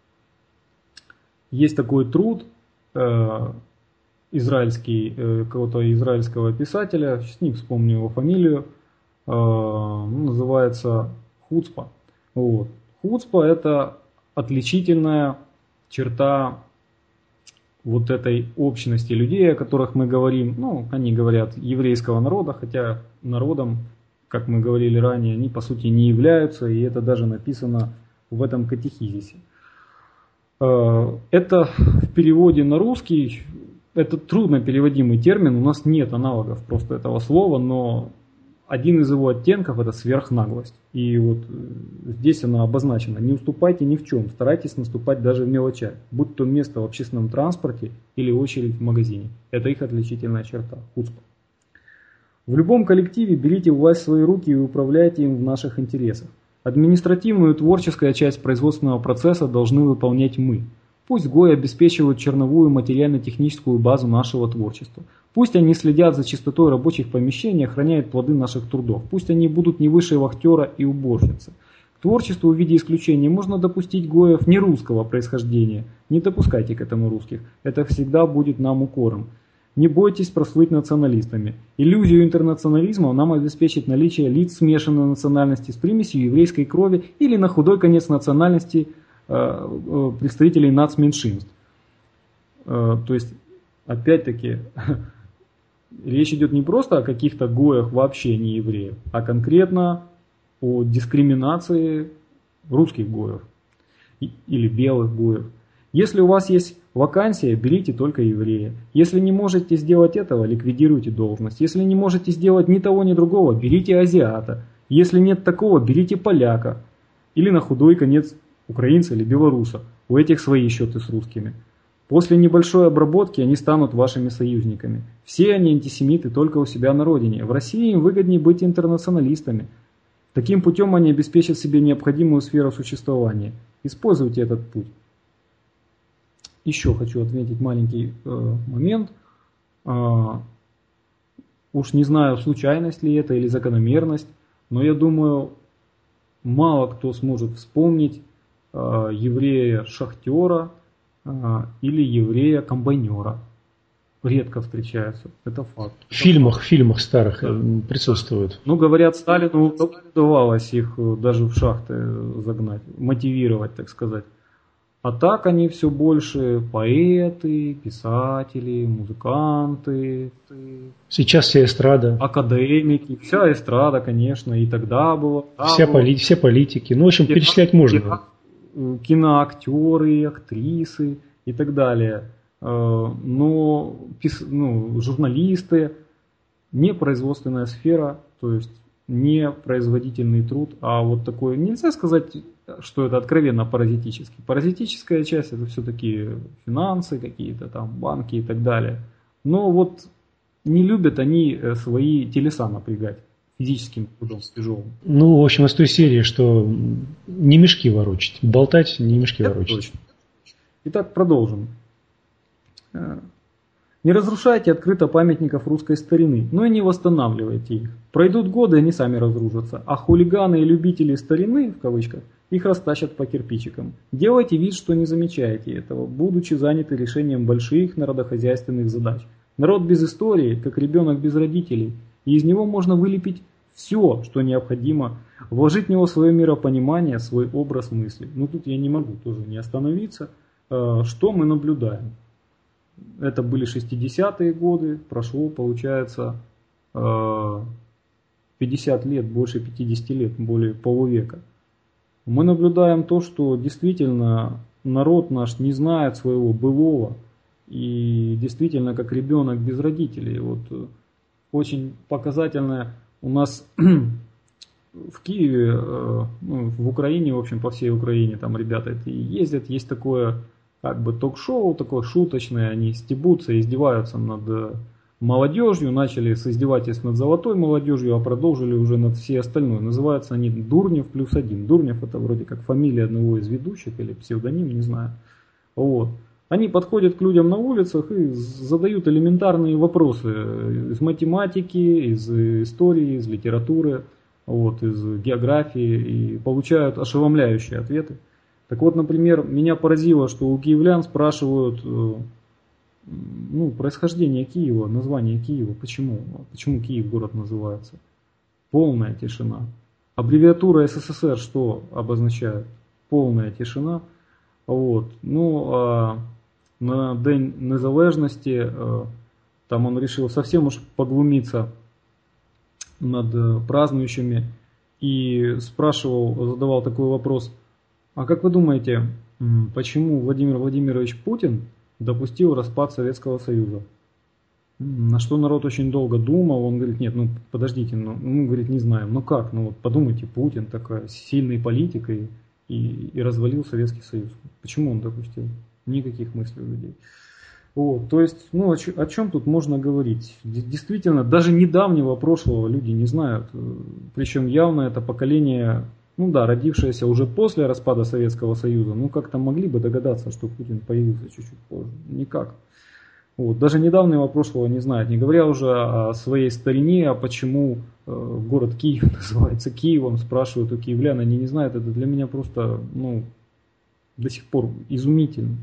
B: есть такой труд э, израильский, э, какого-то израильского писателя, сейчас не вспомню его фамилию, э, называется «Хуцпа». Вот. Хуцпа – это отличительная черта вот этой общности людей, о которых мы говорим. Ну, они говорят еврейского народа, хотя народом, как мы говорили ранее, они по сути не являются, и это даже написано в этом катехизисе. Это в переводе на русский, это трудно переводимый термин, у нас нет аналогов просто этого слова, но один из его оттенков – это сверхнаглость. И вот здесь она обозначена. Не уступайте ни в чем, старайтесь наступать даже в мелочах, будь то место в общественном транспорте или очередь в магазине. Это их отличительная черта – хуцпа. В любом коллективе берите власть в свои руки и управляйте им в наших интересах. Административную и творческую часть производственного процесса должны выполнять мы. Пусть ГОИ обеспечивают черновую материально-техническую базу нашего творчества. Пусть они следят за чистотой рабочих помещений, охраняют плоды наших трудов. Пусть они будут не выше вахтера и уборщицы. К творчеству в виде исключения можно допустить ГОИев не русского происхождения. Не допускайте к этому русских. Это всегда будет нам укором. Не бойтесь прослыть националистами. Иллюзию интернационализма нам обеспечит наличие лиц смешанной национальности с примесью еврейской крови или на худой конец национальности э, представителей нацменьшинств. Э, то есть, опять-таки, речь идет не просто о каких-то гоях вообще не евреев, а конкретно о дискриминации русских гоев или белых гоев. Если у вас есть вакансия, берите только еврея. Если не можете сделать этого, ликвидируйте должность. Если не можете сделать ни того, ни другого, берите азиата. Если нет такого, берите поляка. Или на худой конец украинца или белоруса. У этих свои счеты с русскими. После небольшой обработки они станут вашими союзниками. Все они антисемиты только у себя на родине. В России им выгоднее быть интернационалистами. Таким путем они обеспечат себе необходимую сферу существования. Используйте этот путь. Еще хочу отметить маленький э, момент. Э, уж не знаю, случайность ли это или закономерность, но я думаю, мало кто сможет вспомнить э, еврея-шахтера э, или еврея-комбайнера. Редко встречаются. Это факт.
A: В фильмах, в фильмах старых да. присутствуют.
B: Ну, говорят, Сталину удавалось их даже в шахты загнать, мотивировать, так сказать. А так они все больше поэты, писатели, музыканты.
A: Сейчас вся эстрада.
B: Академики. Вся эстрада, конечно, и тогда было.
A: Вся поли- все политики. Ну, в общем, кино, перечислять можно.
B: Кино, киноактеры, актрисы и так далее. Но ну, журналисты, не производственная сфера, то есть не производительный труд, а вот такой, нельзя сказать, что это откровенно паразитический. Паразитическая часть это все-таки финансы какие-то там, банки и так далее. Но вот не любят они свои телеса напрягать физическим трудом тяжелым.
A: Ну, в общем, из той серии, что не мешки ворочать, болтать, не мешки это ворочать. Точно.
B: Итак, продолжим. Не разрушайте открыто памятников русской старины, но и не восстанавливайте их. Пройдут годы, они сами разрушатся, а хулиганы и любители старины, в кавычках, их растащат по кирпичикам. Делайте вид, что не замечаете этого, будучи заняты решением больших народохозяйственных задач. Народ без истории, как ребенок без родителей, и из него можно вылепить все, что необходимо, вложить в него свое миропонимание, свой образ мысли. Но тут я не могу тоже не остановиться. Что мы наблюдаем? Это были шестидесятые годы, прошло, получается, пятьдесят лет, больше пятидесяти лет, более полувека. Мы наблюдаем то, что действительно народ наш не знает своего былого и действительно как ребенок без родителей. Вот очень показательное у нас в Киеве, ну, в Украине, в общем, по всей Украине, там ребята это и ездят, есть такое как бы ток-шоу, такое шуточное, они стебутся, издеваются над молодежью, начали с издевательств над золотой молодежью, а продолжили уже над всей остальной. Называются они Дурнев плюс один. Дурнев это вроде как фамилия одного из ведущих или псевдоним, не знаю. Вот. Они подходят к людям на улицах и задают элементарные вопросы из математики, из истории, из литературы, вот, из географии и получают ошеломляющие ответы. Так вот, например, меня поразило, что у киевлян спрашивают ну, происхождение Киева, название Киева, почему, почему Киев город называется. Полная тишина. Аббревиатура СССР что обозначает? Полная тишина. Вот. Ну, а на День незалежности там он решил совсем уж поглумиться над празднующими и спрашивал, задавал такой вопрос: а как вы думаете, почему Владимир Владимирович Путин допустил распад Советского Союза? На что народ очень долго думал, он говорит: нет, ну подождите, ну, ну говорит, не знаем, ну как, ну вот подумайте, Путин такой сильный политик и, и, и развалил Советский Союз. Почему он допустил? Никаких мыслей у людей. Вот, то есть, ну о, о чем тут можно говорить? Действительно, даже недавнего прошлого люди не знают, причем явно это поколение, ну да, родившееся уже после распада Советского Союза, ну как-то могли бы догадаться, что Путин появился чуть-чуть позже. Никак. Вот, даже недавнего прошлого не знают, не говоря уже о своей старине, а почему э, город Киев называется Киевом, спрашивают у киевлян, они не знают, это для меня просто, ну, до сих пор изумительно.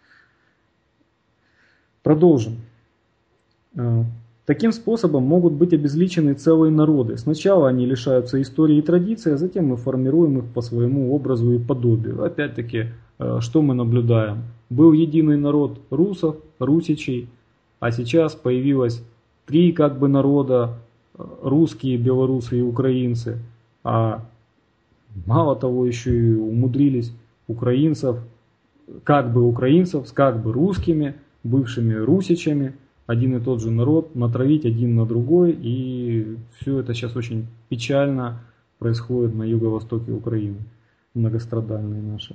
B: Продолжим. Таким способом могут быть обезличены целые народы. Сначала они лишаются истории и традиций, а затем мы формируем их по своему образу и подобию. Опять-таки, что мы наблюдаем? Был единый народ русов, русичей, а сейчас появилось три как бы народа: русские, белорусы и украинцы. А мало того, еще и умудрились украинцев, как бы украинцев, с как бы русскими, бывшими русичами, один и тот же народ, натравить один на другой, и все это сейчас очень печально происходит на юго-востоке Украины, многострадальные наши.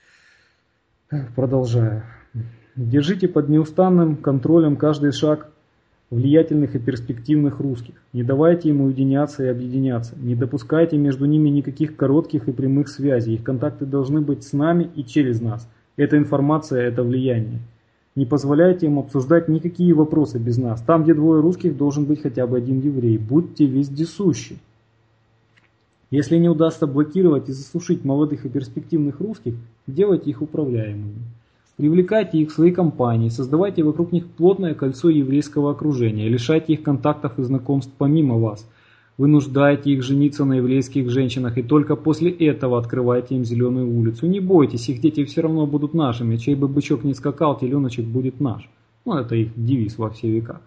B: Продолжая. Держите под неустанным контролем каждый шаг влиятельных и перспективных русских. Не давайте им уединяться и объединяться. Не допускайте между ними никаких коротких и прямых связей. Их контакты должны быть с нами и через нас. Эта информация, это влияние. Не позволяйте им обсуждать никакие вопросы без нас. Там, где двое русских, должен быть хотя бы один еврей. Будьте вездесущи. Если не удастся блокировать и засушить молодых и перспективных русских, делайте их управляемыми. Привлекайте их в свои компании, создавайте вокруг них плотное кольцо еврейского окружения, лишайте их контактов и знакомств помимо вас. Вынуждайте их жениться на еврейских женщинах и только после этого открывайте им зеленую улицу. Не бойтесь, их дети все равно будут нашими. Чей бы бычок не скакал, теленочек будет наш. Ну, это их девиз во все века.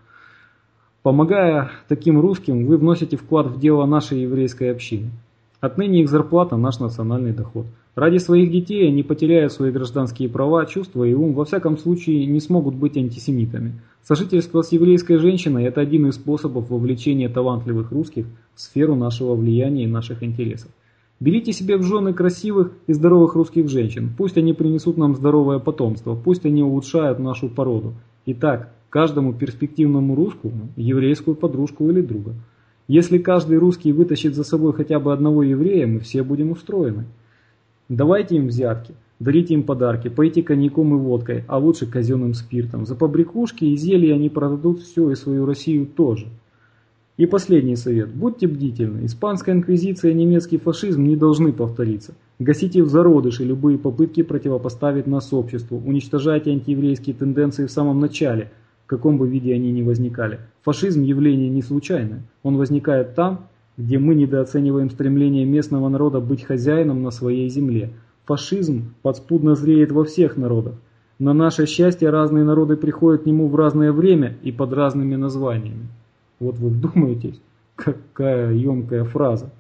B: Помогая таким русским, вы вносите вклад в дело нашей еврейской общины. Отныне их зарплата – наш национальный доход. Ради своих детей они потеряют свои гражданские права, чувства и ум, во всяком случае не смогут быть антисемитами. Сожительство с еврейской женщиной – это один из способов вовлечения талантливых русских в сферу нашего влияния и наших интересов. Берите себе в жены красивых и здоровых русских женщин, пусть они принесут нам здоровое потомство, пусть они улучшают нашу породу. Итак, каждому перспективному русскому еврейскую подружку или друга. Если каждый русский вытащит за собой хотя бы одного еврея, мы все будем устроены. Давайте им взятки, дарите им подарки, пойте коньяком и водкой, а лучше казенным спиртом. За побрякушки и зелья они продадут все и свою Россию тоже. И последний совет. Будьте бдительны. Испанская инквизиция и немецкий фашизм не должны повториться. Гасите в зародыше любые попытки противопоставить нас обществу. Уничтожайте антиеврейские тенденции в самом начале, в каком бы виде они ни возникали. Фашизм явление не случайное. Он возникает там, где мы недооцениваем стремление местного народа быть хозяином на своей земле. Фашизм подспудно зреет во всех народах. На наше счастье разные народы приходят к нему в разное время и под разными названиями. Вот вы вдумаетесь, какая емкая фраза.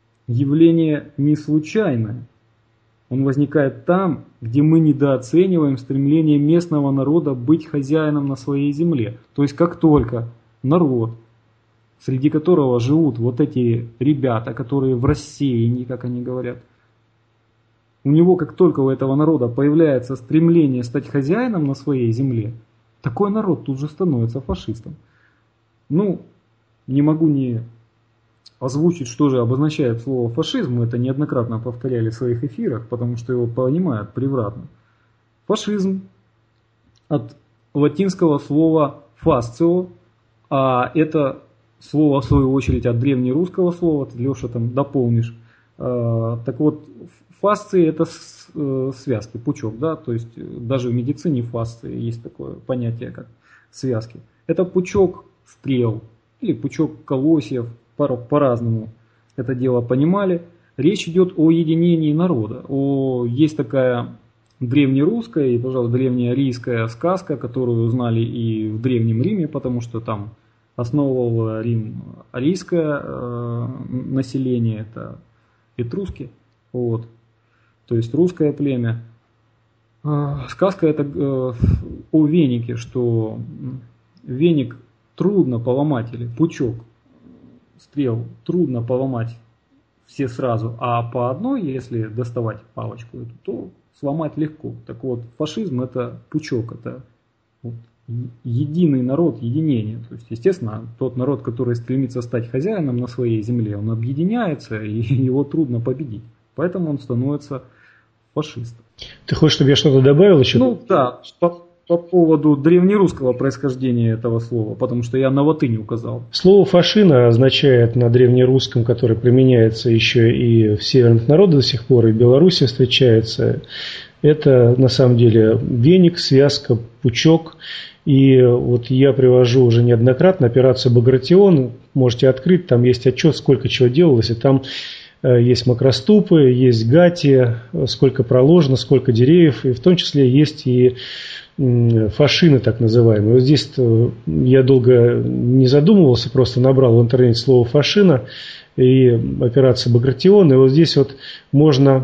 B: Явление не случайное. Он возникает там, где мы недооцениваем стремление местного народа быть хозяином на своей земле. То есть как только народ, среди которого живут вот эти ребята, которые в рассеянии, как они говорят, у него, как только у этого народа появляется стремление стать хозяином на своей земле, такой народ тут же становится фашистом. Ну, не могу не озвучить, что же обозначает слово фашизм. Мы это неоднократно повторяли в своих эфирах, потому что его понимают превратно. Фашизм от латинского слова «fascio», а это слово, в свою очередь, от древнерусского слова, ты, Леша, там дополнишь. Так вот, фасции – это связки, пучок, да, то есть даже в медицине фасции есть такое понятие, как связки. Это пучок стрел или пучок колосьев, по-разному это дело понимали. Речь идет о единении народа. О, есть такая древнерусская и, пожалуй, древнеарийская сказка, которую знали и в Древнем Риме, потому что там основывал Рим арийское э, население, это этруски, вот, то есть русское племя. Э, сказка это э, о венике, что веник трудно поломать, или пучок стрел трудно поломать все сразу, а по одной, если доставать палочку эту, то сломать легко. Так вот, фашизм это пучок, это вот, единый народ, единение. То есть, естественно, тот народ, который стремится стать хозяином на своей земле, он объединяется, и его трудно победить. Поэтому он становится фашистом.
A: Ты хочешь, чтобы я что-то добавил еще?
B: Ну да, по, по поводу древнерусского происхождения этого слова, потому что я на латыни указал.
A: Слово «фашина» означает на древнерусском, который применяется еще и в северных народах до сих пор, и в Беларуси встречается. Это на самом деле веник, связка, пучок. И вот я привожу уже неоднократно операцию «Багратион». Можете открыть, там есть отчет, сколько чего делалось. И там есть макроступы, есть гати, сколько проложено, сколько деревьев. И в том числе есть и фашины, так называемые. Вот здесь я долго не задумывался, просто набрал в интернете слово «фашина» и операция «Багратион». И вот здесь вот можно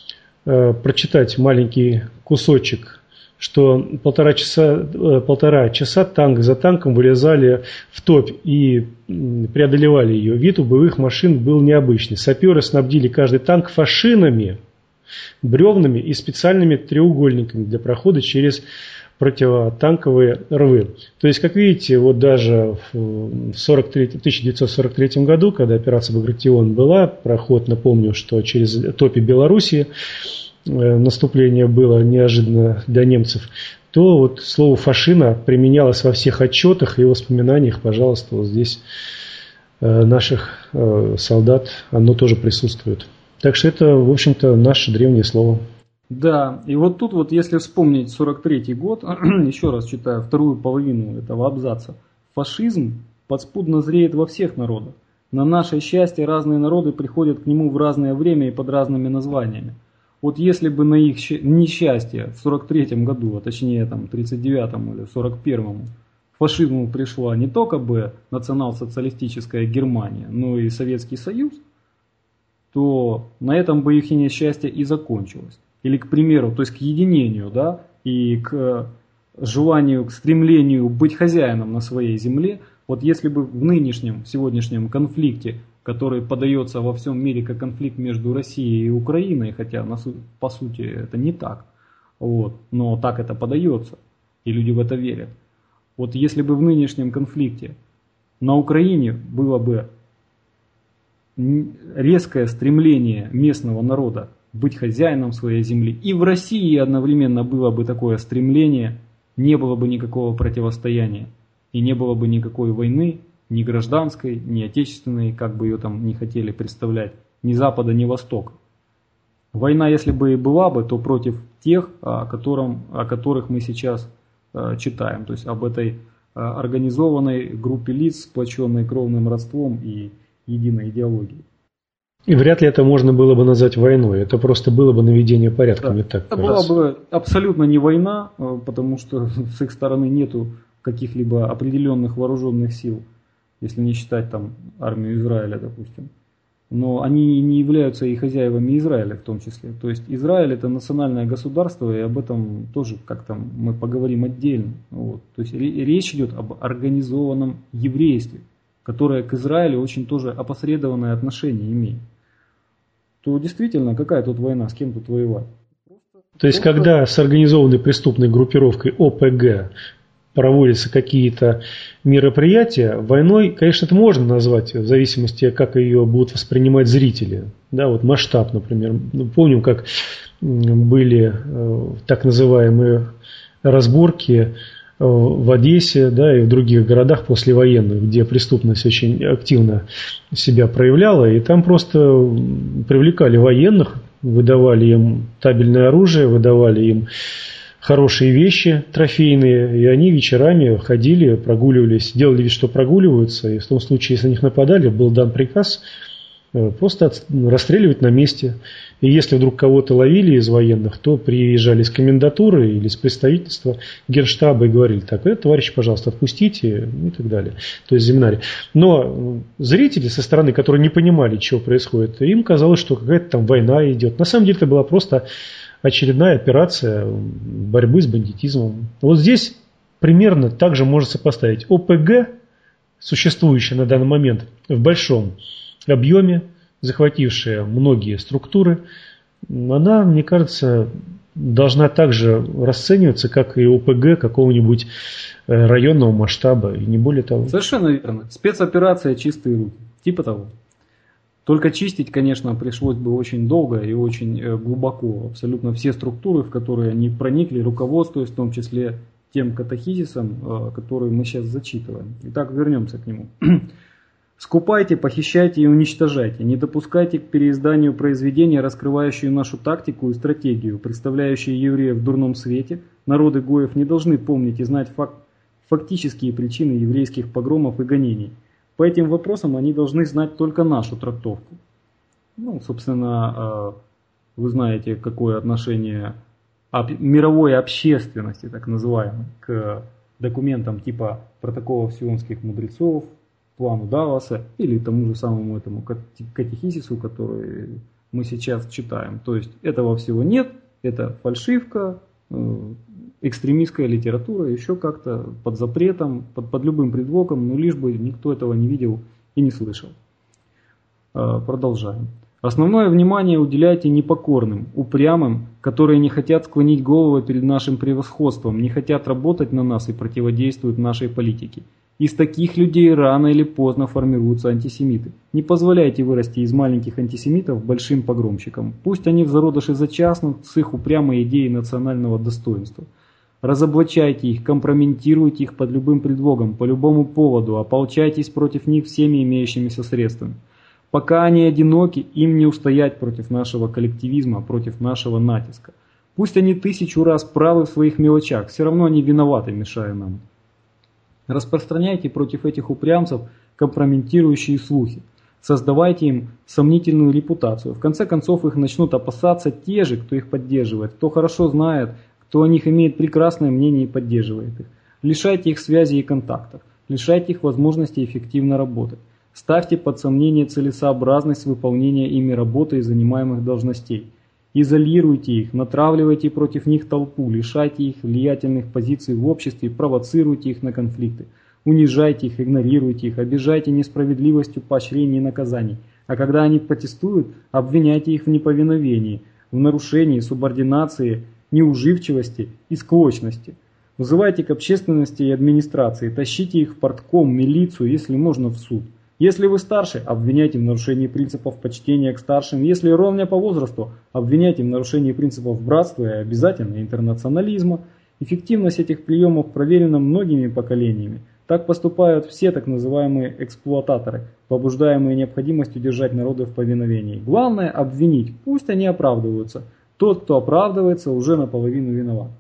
A: прочитать маленький кусочек, что полтора часа, полтора часа танк за танком вылезали в топь и преодолевали ее. Вид у боевых машин был необычный. Саперы снабдили каждый танк фашинами, бревнами и специальными треугольниками для прохода через противотанковые рвы. То есть, как видите, вот даже в тысяча девятьсот сорок третьем году, когда операция «Багратион» была, проход, напомню, что через топи Белоруссии, наступление было неожиданно для немцев, то вот слово «фашина» применялось во всех отчетах и воспоминаниях, пожалуйста, вот здесь наших солдат оно тоже присутствует. Так что это, в общем-то, наше древнее слово.
B: Да, и вот тут вот, если вспомнить сорок третий год, еще раз читаю вторую половину этого абзаца. Фашизм подспудно зреет во всех народах. На наше счастье разные народы приходят к нему в разное время и под разными названиями. Вот если бы на их несчастье в сорок третьем году, а точнее там тридцать девятом или сорок первом, к фашизму пришла не только бы национал-социалистическая Германия, но и Советский Союз, то на этом бы их несчастье и закончилось. Или, к примеру, то есть к единению, да, и к желанию, к стремлению быть хозяином на своей земле. Вот если бы в нынешнем, сегодняшнем конфликте, который подается во всем мире как конфликт между Россией и Украиной, хотя по сути это не так, вот, но так это подается, и люди в это верят. Вот если бы в нынешнем конфликте на Украине было бы резкое стремление местного народа быть хозяином своей земли, и в России одновременно было бы такое стремление, не было бы никакого противостояния, и не было бы никакой войны, ни гражданской, ни отечественной, как бы ее там не хотели представлять, ни Запада, ни Востока. Война, если бы и была бы, то против тех, о, котором, о которых мы сейчас э, читаем, то есть об этой э, организованной группе лиц, сплоченной кровным родством и единой идеологией.
A: И вряд ли это можно было бы назвать войной, это просто было бы наведение порядка.
B: Да,
A: мне так
B: это была бы абсолютно не война, потому что с их стороны нету каких-либо определенных вооруженных сил, если не считать там армию Израиля, допустим. Но они не являются и хозяевами Израиля в том числе. То есть Израиль это национальное государство, и об этом тоже как-то мы поговорим отдельно. Вот. То есть речь идет об организованном еврействе, которое к Израилю очень тоже опосредованное отношение имеет. То действительно, какая тут война, с кем тут воевать?
A: То есть, когда с организованной преступной группировкой О Пэ Гэ проводятся какие-то мероприятия, войной, конечно, это можно назвать, в зависимости, как ее будут воспринимать зрители. Да, вот масштаб, например. Ну, помним, как были э, так называемые разборки в Одессе, да, и в других городах послевоенных, где преступность очень активно себя проявляла, и там просто привлекали военных, выдавали им табельное оружие, выдавали им хорошие вещи трофейные, и они вечерами ходили, прогуливались, делали вид, что прогуливаются, и в том случае, если на них нападали, был дан приказ просто расстреливать на месте. И если вдруг кого-то ловили из военных, то приезжали с комендатуры или с представительства Генштаба и говорили: так, это, товарищ, пожалуйста, отпустите, и так далее. То есть семинаре. Но зрители со стороны, которые не понимали, что происходит, им казалось, что какая-то там война идет. На самом деле это была просто очередная операция борьбы с бандитизмом. Вот здесь примерно также можно сопоставить О Пэ Гэ, существующая на данный момент в большом объеме, захватившая многие структуры, она, мне кажется, должна также расцениваться, как и О Пэ Гэ какого-нибудь районного масштаба, и не более того.
B: Совершенно верно. Спецоперация «Чистые руки». Типа того. Только чистить, конечно, пришлось бы очень долго и очень глубоко. Абсолютно все структуры, в которые они проникли, руководствуясь в том числе тем катехизисом, который мы сейчас зачитываем. Итак, вернемся к нему. Скупайте, похищайте и уничтожайте. Не допускайте к переизданию произведения, раскрывающие нашу тактику и стратегию, представляющие евреев в дурном свете. Народы Гоев не должны помнить и знать факт, фактические причины еврейских погромов и гонений. По этим вопросам они должны знать только нашу трактовку. Ну, собственно, вы знаете, какое отношение мировой общественности, так называемой, к документам типа протоколов сионских мудрецов, плану Далласа или тому же самому этому катехизису, который мы сейчас читаем. То есть этого всего нет, это фальшивка, экстремистская литература, еще как-то под запретом, под, под любым предлогом, но лишь бы никто этого не видел и не слышал. Продолжаем. Основное внимание уделяйте непокорным, упрямым, которые не хотят склонить голову перед нашим превосходством, не хотят работать на нас и противодействуют нашей политике. Из таких людей рано или поздно формируются антисемиты. Не позволяйте вырасти из маленьких антисемитов большим погромщикам. Пусть они в зародыше зачахнут с их упрямой идеей национального достоинства. Разоблачайте их, компрометируйте их под любым предлогом, по любому поводу, ополчайтесь против них всеми имеющимися средствами. Пока они одиноки, им не устоять против нашего коллективизма, против нашего натиска. Пусть они тысячу раз правы в своих мелочах, все равно они виноваты, мешая нам. Распространяйте против этих упрямцев компрометирующие слухи. Создавайте им сомнительную репутацию. В конце концов их начнут опасаться те же, кто их поддерживает, кто хорошо знает, кто о них имеет прекрасное мнение и поддерживает их. Лишайте их связи и контактов. Лишайте их возможности эффективно работать. Ставьте под сомнение целесообразность выполнения ими работы и занимаемых должностей. Изолируйте их, натравливайте против них толпу, лишайте их влиятельных позиций в обществе, провоцируйте их на конфликты. Унижайте их, игнорируйте их, обижайте несправедливостью поощрений и наказаний. А когда они протестуют, обвиняйте их в неповиновении, в нарушении субординации, неуживчивости и склочности. Вызывайте к общественности и администрации, тащите их в партком, милицию, если можно в суд. Если вы старше, обвиняйте в нарушении принципов почтения к старшим. Если ровня по возрасту, обвиняйте в нарушении принципов братства и обязательно интернационализма. Эффективность этих приемов проверена многими поколениями. Так поступают все так называемые эксплуататоры, побуждаемые необходимостью держать народы в повиновении. Главное обвинить, пусть они оправдываются. Тот, кто оправдывается, уже наполовину виноват.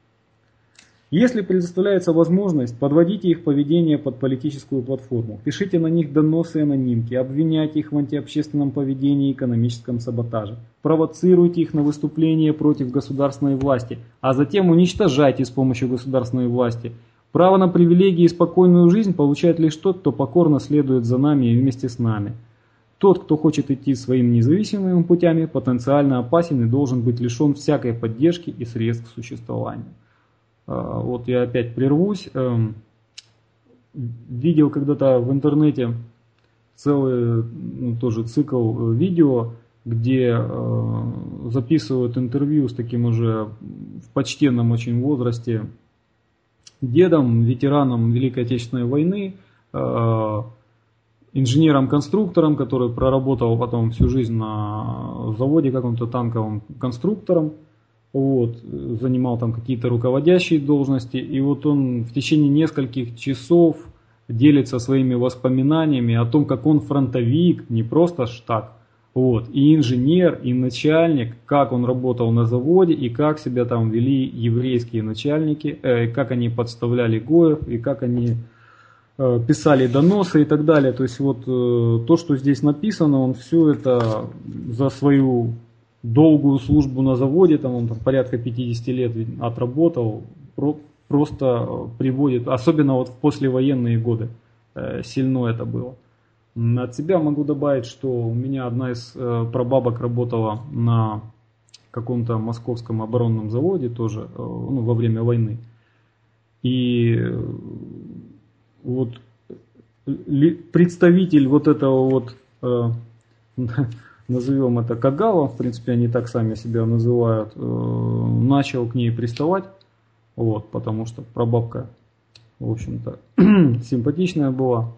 B: Если предоставляется возможность, подводите их поведение под политическую платформу, пишите на них доносы и анонимки, обвиняйте их в антиобщественном поведении и экономическом саботаже, провоцируйте их на выступление против государственной власти, а затем уничтожайте с помощью государственной власти. Право на привилегии и спокойную жизнь получает лишь тот, кто покорно следует за нами и вместе с нами. Тот, кто хочет идти своими независимыми путями, потенциально опасен и должен быть лишен всякой поддержки и средств к существованию. Вот я опять прервусь. Видел когда-то в интернете целый, ну, тоже цикл видео, где записывают интервью с таким уже в почтенном очень возрасте дедом, ветераном Великой Отечественной войны, инженером-конструктором, который проработал потом всю жизнь на заводе каком-то танковым конструктором. вот, занимал там какие-то руководящие должности, и вот он в течение нескольких часов делится своими воспоминаниями о том, как он фронтовик, не просто штат, вот, и инженер, и начальник, как он работал на заводе, и как себя там вели еврейские начальники, э, как они подставляли гоев, и как они э, писали доносы и так далее. То есть вот э, то, что здесь написано, он все это за свою долгую службу на заводе, там он там, порядка пятьдесят лет отработал, про, просто приводит, особенно вот в послевоенные годы, э, сильно это было. От себя могу добавить, что у меня одна из э, прабабок работала на каком-то московском оборонном заводе тоже, э, ну, во время войны. И э, вот ли, представитель вот этого вот, э, назовем это Кагава, в принципе они так сами себя называют, э, начал к ней приставать, вот, потому что прабабка, в общем-то, симпатичная была.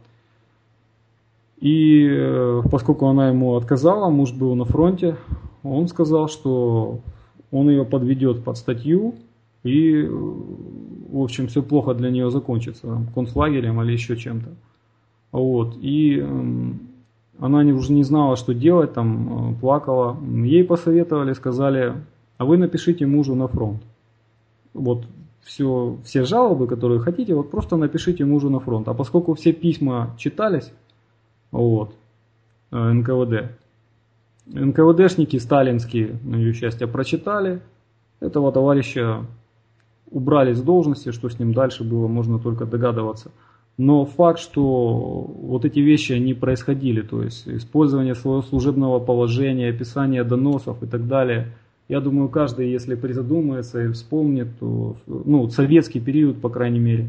B: И поскольку она ему отказала, муж был на фронте, он сказал, что он ее подведет под статью, и, в общем, все плохо для нее закончится, концлагерем или еще чем-то. Вот. И она уже не знала, что делать, там, плакала. Ей посоветовали, сказали, а вы напишите мужу на фронт. Вот все, все жалобы, которые хотите, вот просто напишите мужу на фронт. А поскольку все письма читались, вот, эн ка вэ дэ. эн ка вэ дэшники сталинские, на ее счастье, прочитали. Этого товарища убрали с должности, что с ним дальше было, можно только догадываться. Но факт, что вот эти вещи, они происходили, то есть использование своего служебного положения, описание доносов и так далее. Я думаю, каждый, если призадумается и вспомнит, то, ну, советский период, по крайней мере,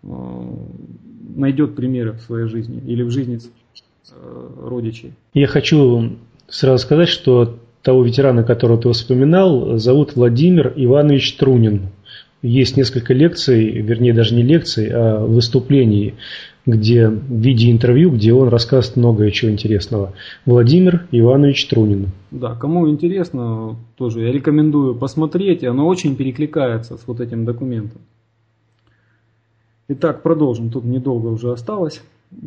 B: найдет примеры в своей жизни или в жизни родичей.
A: Я хочу сразу сказать, что того ветерана, которого ты вспоминал, зовут Владимир Иванович Трунин. Есть несколько лекций, вернее даже не лекций, а выступлений, где в виде интервью, где он рассказывает многое чего интересного. Владимир Иванович Трунин.
B: Да, кому интересно, тоже я рекомендую посмотреть, оно очень перекликается с вот этим документом. Итак, продолжим, тут недолго уже осталось.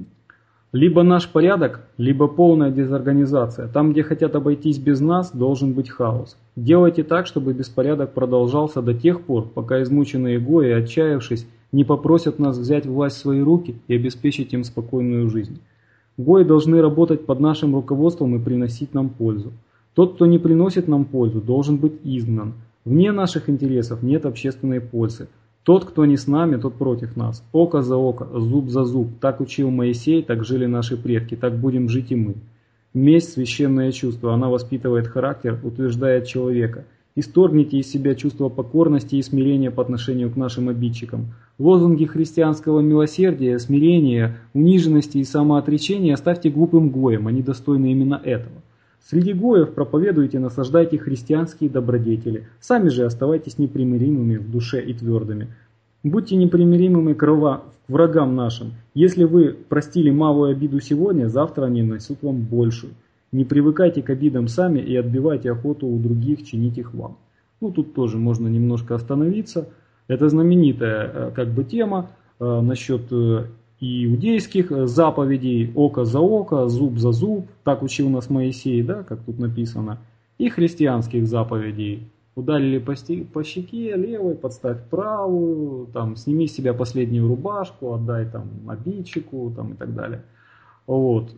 B: Либо наш порядок, либо полная дезорганизация. Там, где хотят обойтись без нас, должен быть хаос. Делайте так, чтобы беспорядок продолжался до тех пор, пока измученные гои, отчаявшись, не попросят нас взять власть в свои руки и обеспечить им спокойную жизнь. Гои должны работать под нашим руководством и приносить нам пользу. Тот, кто не приносит нам пользу, должен быть изгнан. Вне наших интересов нет общественной пользы. Тот, кто не с нами, тот против нас. Око за око, зуб за зуб. Так учил Моисей, так жили наши предки, так будем жить и мы. Месть – священное чувство, она воспитывает характер, утверждает человека. Исторгните из себя чувство покорности и смирения по отношению к нашим обидчикам. Лозунги христианского милосердия, смирения, униженности и самоотречения оставьте глупым гоям, они достойны именно этого. Среди гоев проповедуйте, наслаждайте христианские добродетели. Сами же оставайтесь непримиримыми в душе и твердыми. Будьте непримиримыми к врагам нашим. Если вы простили малую обиду сегодня, завтра они нанесут вам большую. Не привыкайте к обидам сами и отбивайте охоту у других чинить их вам. Ну, тут тоже можно немножко остановиться. Это знаменитая как бы тема э, насчет э, иудейских заповедей око за око, зуб за зуб, так учил нас Моисей, да, как тут написано, и христианских заповедей. Ударили по, по щеке левой, подставь правую, там, сними с себя последнюю рубашку, отдай там обидчику, там, и так далее. Вот.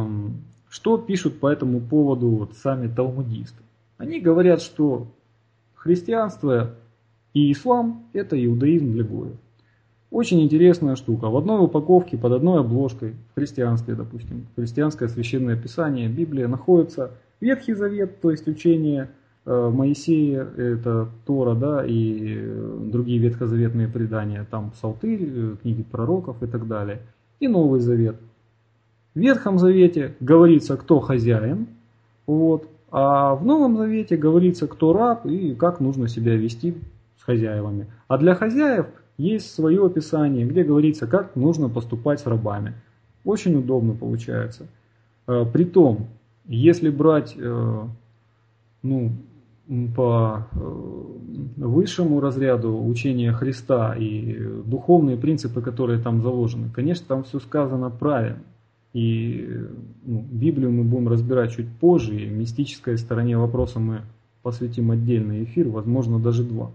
B: Что пишут по этому поводу вот сами талмудисты? Они говорят, что христианство и ислам – это иудаизм для гоев. Очень интересная штука. В одной упаковке, под одной обложкой, в христианстве, допустим, христианское священное писание, Библия, находится Ветхий Завет, то есть учение э, Моисея, это Тора, да, и другие ветхозаветные предания, там Псалтырь, книги пророков и так далее, и Новый Завет. В Ветхом Завете говорится, кто хозяин, вот, а в Новом Завете говорится, кто раб и как нужно себя вести с хозяевами. А для хозяев есть свое описание, где говорится, как нужно поступать с рабами. Очень удобно получается. Притом, если брать, ну, по высшему разряду учения Христа и духовные принципы, которые там заложены, конечно, там все сказано правильно. И ну, Библию мы будем разбирать чуть позже, и мистической стороне вопроса мы посвятим отдельный эфир, возможно, даже два.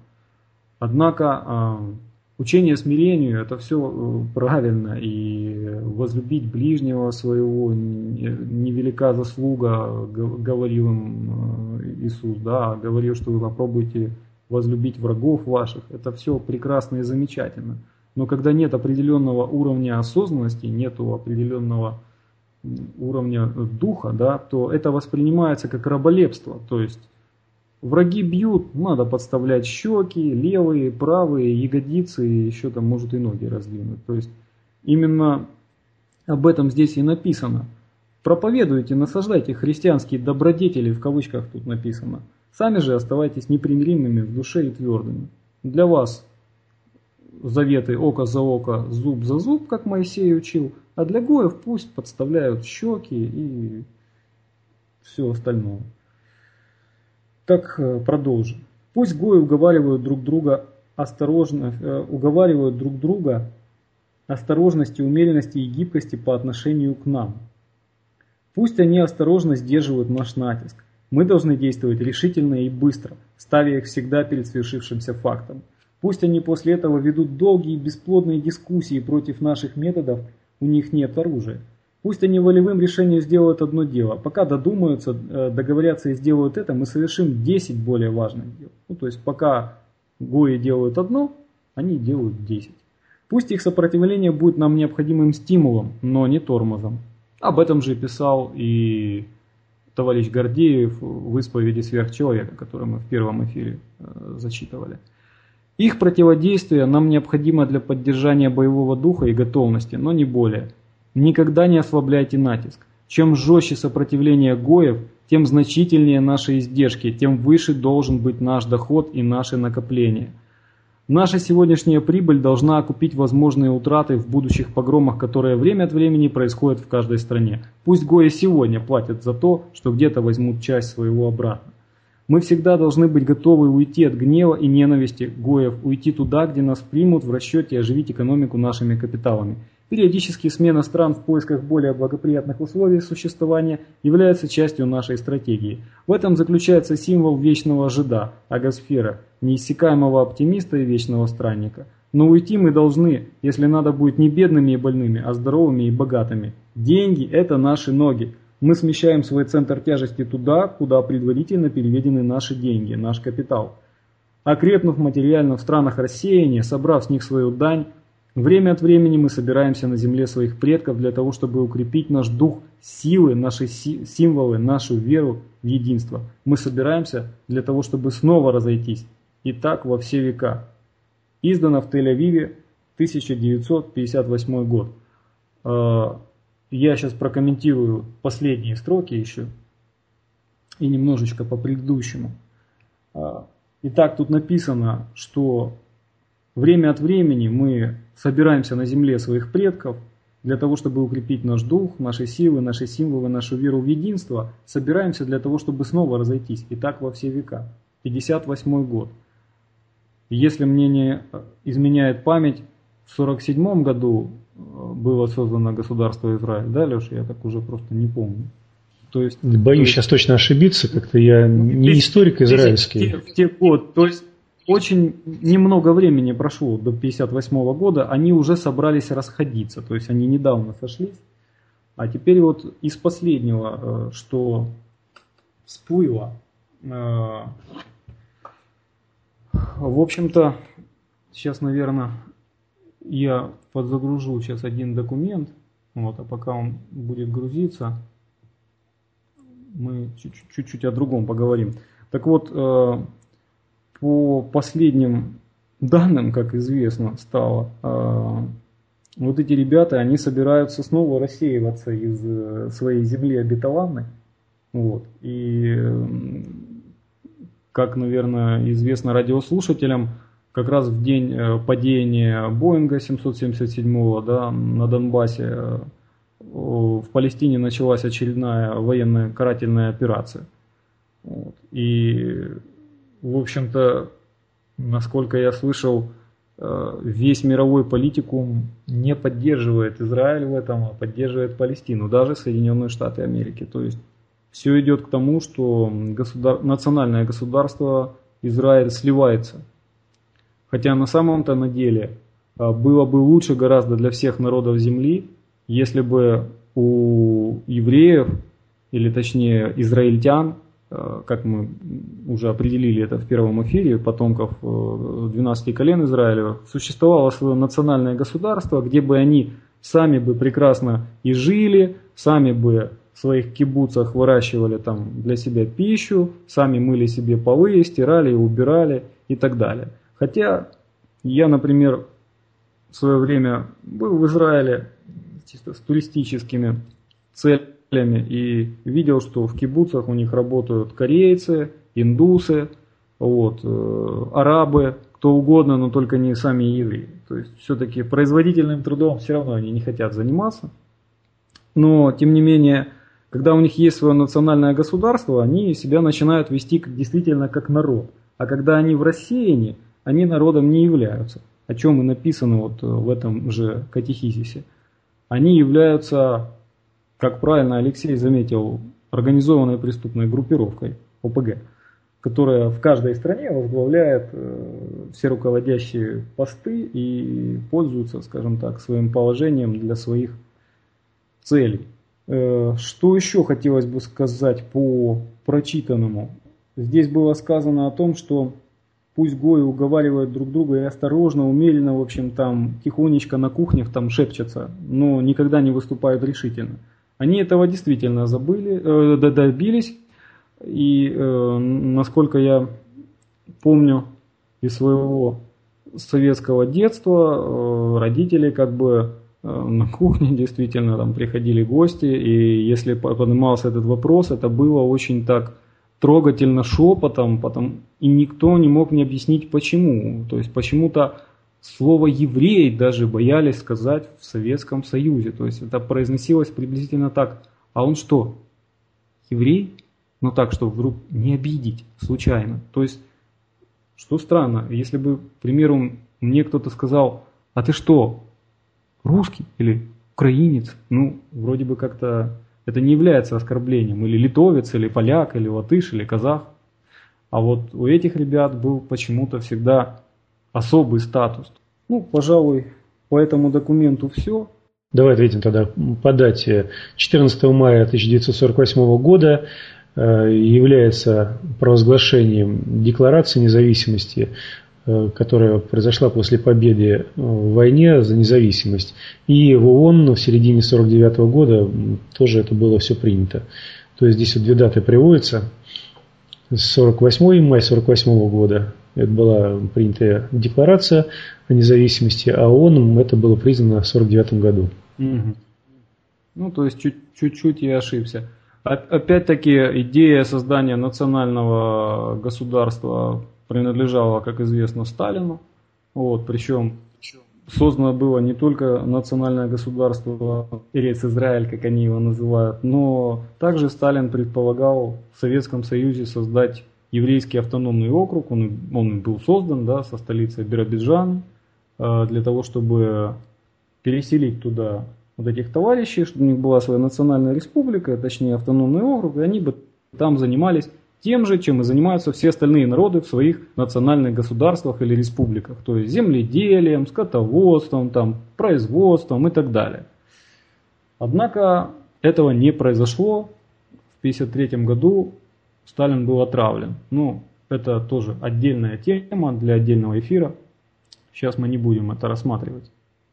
B: Однако учение смирению — это все правильно, и возлюбить ближнего своего невелика заслуга, говорил им Иисус, да, говорил, что вы попробуйте возлюбить врагов ваших. Это все прекрасно и замечательно. Но когда нет определенного уровня осознанности, нет определенного уровня духа, да, то это воспринимается как раболепство. То есть враги бьют, надо подставлять щеки, левые, правые, ягодицы, и еще там может и ноги раздвинуть. То есть именно об этом здесь и написано. Проповедуйте, насаждайте христианские добродетели, в кавычках тут написано. Сами же оставайтесь непримиримыми в душе и твердыми. Для вас заветы око за око, зуб за зуб, как Моисей учил, а для гоев пусть подставляют щеки и все остальное. Так, продолжим. Пусть гои уговаривают друг друга осторожно, э, уговаривают друг друга осторожности, умеренности и гибкости по отношению к нам. Пусть они осторожно сдерживают наш натиск. Мы должны действовать решительно и быстро, ставя их всегда перед свершившимся фактом. Пусть они после этого ведут долгие и бесплодные дискуссии против наших методов, у них нет оружия. Пусть они волевым решением сделают одно дело. Пока додумаются, договорятся и сделают это, мы совершим десять более важных дел. Ну, то есть пока гои делают одно, они делают десять. Пусть их сопротивление будет нам необходимым стимулом, но не тормозом. Об этом же писал и товарищ Гордеев в исповеди сверхчеловека, которую мы в первом эфире зачитывали. Их противодействие нам необходимо для поддержания боевого духа и готовности, но не более. Никогда не ослабляйте натиск. Чем жестче сопротивление гоев, тем значительнее наши издержки, тем выше должен быть наш доход и наши накопления. Наша сегодняшняя прибыль должна окупить возможные утраты в будущих погромах, которые время от времени происходят в каждой стране. Пусть гои сегодня платят за то, что где-то возьмут часть своего обратно. Мы всегда должны быть готовы уйти от гнева и ненависти гоев, уйти туда, где нас примут в расчете и оживить экономику нашими капиталами. Периодически смена стран в поисках более благоприятных условий существования является частью нашей стратегии. В этом заключается символ вечного жида, агосфера, неиссякаемого оптимиста и вечного странника. Но уйти мы должны, если надо будет, не бедными и больными, а здоровыми и богатыми. Деньги – это наши ноги. Мы смещаем свой центр тяжести туда, куда предварительно переведены наши деньги, наш капитал. Окрепнув материально в странах рассеяния, собрав с них свою дань, время от времени мы собираемся на земле своих предков для того, чтобы укрепить наш дух, силы, наши си- символы, нашу веру в единство. Мы собираемся для того, чтобы снова разойтись. И так во все века. Издано в Тель-Авиве, тысяча девятьсот пятьдесят восьмой год. Я сейчас прокомментирую последние строки еще и немножечко по предыдущему. Итак, тут написано, что время от времени мы собираемся на земле своих предков для того, чтобы укрепить наш дух, наши силы, наши символы, нашу веру в единство. Собираемся для того, чтобы снова разойтись. И так во все века. пятьдесят восьмой год. Если мне не изменяет память, в сорок седьмом году было создано государство Израиль, да, Леша? Я так уже просто не помню. То есть,
A: Боюсь
B: то есть,
A: сейчас точно ошибиться, как-то я не историк израильский.
B: В те годы, то есть очень немного времени прошло до пятьдесят восьмого года, они уже собрались расходиться, то есть они недавно сошлись. А теперь вот из последнего, что всплыло, в общем-то, сейчас, наверное, я подзагружу сейчас один документ, вот, а пока он будет грузиться, мы чуть-чуть о другом поговорим. Так вот, по последним данным, как известно стало, вот эти ребята, они собираются снова рассеиваться из своей земли обетованной. Вот, и, как, наверное, известно радиослушателям, как раз в день падения Боинга семьсот семьдесят седьмого, да, на Донбассе в Палестине началась очередная военная карательная операция. Вот. И в общем-то, насколько я слышал, весь мировой политикум не поддерживает Израиль в этом, а поддерживает Палестину, даже Соединенные Штаты Америки. То есть все идет к тому, что государ... национальное государство Израиль сливается. Хотя на самом-то на деле было бы лучше гораздо для всех народов земли, если бы у евреев, или точнее израильтян, как мы уже определили это в первом эфире, потомков двенадцати колен Израиля, существовало свое национальное государство, где бы они сами бы прекрасно и жили, сами бы в своих кибуцах выращивали там для себя пищу, сами мыли себе полы, стирали, убирали и так далее. Хотя я, например, в свое время был в Израиле чисто с туристическими целями, и видел, что в кибуцах у них работают корейцы, индусы, вот, э, арабы, кто угодно, но только не сами евреи. То есть все-таки производительным трудом все равно они не хотят заниматься. Но тем не менее, когда у них есть свое национальное государство, они себя начинают вести как, действительно как народ. А когда они в рассеянии, они народом не являются. О чем и написано вот в этом же катехизисе. Они являются, как правильно Алексей заметил, организованной преступной группировкой О П Г, которая в каждой стране возглавляет все руководящие посты и пользуется, скажем так, своим положением для своих целей. Что еще хотелось бы сказать по прочитанному? Здесь было сказано о том, что пусть гои уговаривают друг друга и осторожно, умеренно, в общем, там тихонечко на кухнях там шепчутся, но никогда не выступают решительно. Они этого действительно забыли, э, добились, и э, насколько я помню из своего советского детства, э, родители как бы э, на кухне действительно там приходили гости, и если поднимался этот вопрос, это было очень так трогательно шепотом, потом, и никто не мог мне объяснить почему. То есть почему-то слово «еврей» даже боялись сказать в Советском Союзе. То есть это произносилось приблизительно так. А он что, еврей? Ну так, что вдруг не обидеть случайно. То есть, что странно, если бы, к примеру, мне кто-то сказал: а ты что, русский или украинец? Ну, вроде бы как-то это не является оскорблением. Или литовец, или поляк, или латыш, или казах. А вот у этих ребят был почему-то всегда особый статус. Ну, пожалуй, по этому документу все.
A: Давай ответим тогда по дате. четырнадцатого мая тысяча девятьсот сорок восьмого года является провозглашением Декларации независимости, которая произошла после победы в войне за независимость. И в ООН в середине сорок девятого года тоже это было все принято. То есть здесь вот две даты приводятся. сорок восьмой мая сорок восьмого года это была принятая декларация о независимости, а ООН это было признано в сорок девятом году.
B: Угу. Ну, то есть чуть-чуть я ошибся. Опять-таки идея создания национального государства принадлежала, как известно, Сталину. Вот, причем создано было не только национальное государство Эрец Израиль, как они его называют, но также Сталин предполагал в Советском Союзе создать еврейский автономный округ. Он, он был создан, да, со столицей Биробиджан, для того, чтобы переселить туда вот этих товарищей, чтобы у них была своя национальная республика, точнее автономный округ, и они бы там занимались тем же, чем и занимаются все остальные народы в своих национальных государствах или республиках, то есть земледелием, скотоводством, там, производством и так далее. Однако этого не произошло. В тысяча девятьсот пятьдесят третьем году Сталин был отравлен. Ну, это тоже отдельная тема для отдельного эфира. Сейчас мы не будем это рассматривать.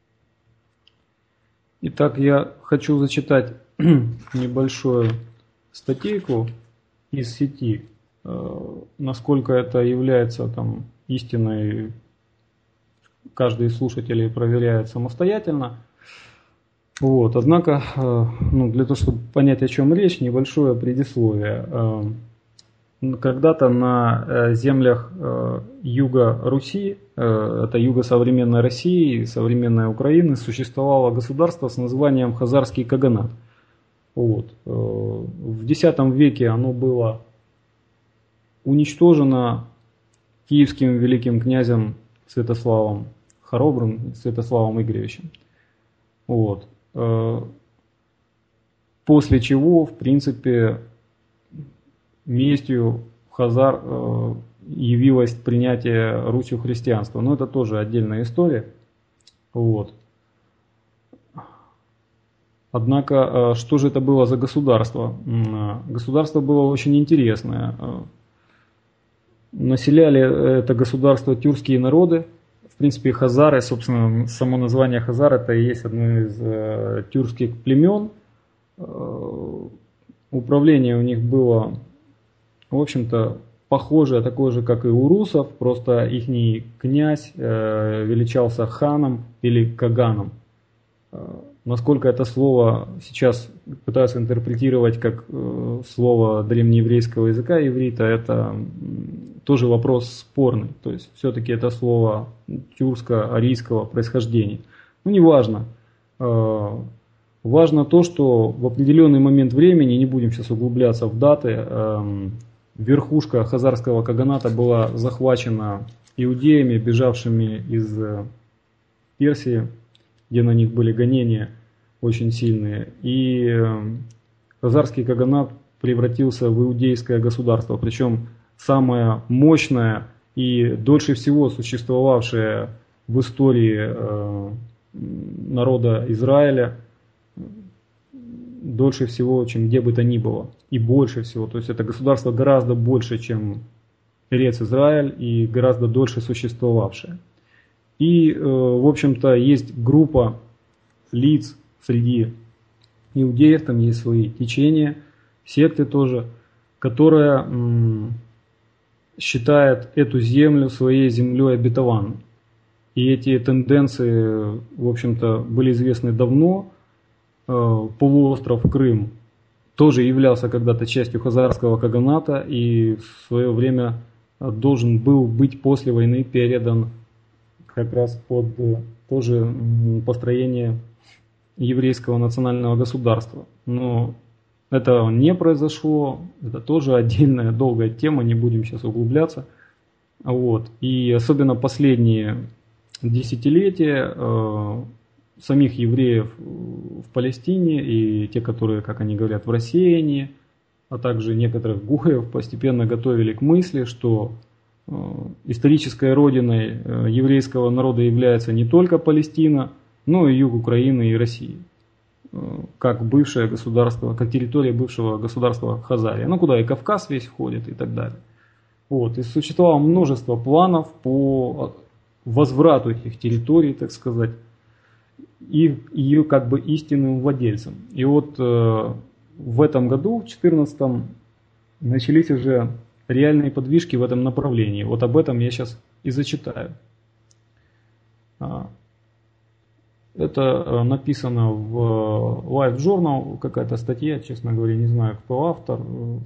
B: Итак, я хочу зачитать небольшую статейку из сети. Насколько это является там истиной, каждый из слушателей проверяет самостоятельно. Вот, однако, ну, для того, чтобы понять, о чем речь, небольшое предисловие. Когда-то на землях юга Руси, это юго современной России и современной Украины, существовало государство с названием Хазарский Каганат. Вот. В X веке оно было уничтожено киевским великим князем Святославом Хоробрым, Святославом Игоревичем. Вот. После чего, в принципе, местью хазар явилось принятие Русью христианства. Но это тоже отдельная история. Вот. Однако, что же это было за государство? Государство было очень интересное. Населяли это государство тюркские народы. В принципе, хазары, собственно, само название хазар, это и есть одно из тюркских племен. Управление у них было, в общем-то, похожее, такое же, как и у русов, просто ихний князь величался ханом или каганом. Насколько это слово сейчас пытаются интерпретировать как слово древнееврейского языка иврита, это тоже вопрос спорный. То есть все-таки это слово тюркско-арийского происхождения. Ну, неважно. Важно то, что в определенный момент времени, не будем сейчас углубляться в даты, верхушка хазарского каганата была захвачена иудеями, бежавшими из Персии, где на них были гонения очень сильные. И хазарский каганат превратился в иудейское государство, причем самое мощное и дольше всего существовавшее в истории народа Израиля, дольше всего, чем где бы то ни было, и больше всего. То есть это государство гораздо больше, чем Эрец Израиль, и гораздо дольше существовавшее. И, в общем-то, есть группа лиц среди иудеев, там есть свои течения, секты тоже, которая считает эту землю своей землей обетованной. И эти тенденции, в общем-то, были известны давно. Полуостров Крым тоже являлся когда-то частью хазарского каганата и в свое время должен был быть после войны передан как раз под тоже построение еврейского национального государства. Но это не произошло, это тоже отдельная долгая тема, не будем сейчас углубляться. Вот. И особенно последние десятилетия э, самих евреев в Палестине и те, которые, как они говорят, в рассеянии, а также некоторых гуев постепенно готовили к мысли, что э, исторической родиной э, еврейского народа является не только Палестина, но и юг Украины и России, э, как бывшее государство, как территория бывшего государства Хазария, ну куда и Кавказ весь входит и так далее. Вот. И существовало множество планов по возврату этих территорий, так сказать, и ее как бы истинным владельцам. И вот э, в этом году, в две тысячи четырнадцатом, начались уже реальные подвижки в этом направлении. Вот об этом я сейчас и зачитаю. Это написано в Life Journal, какая-то статья, честно говоря, не знаю, кто автор.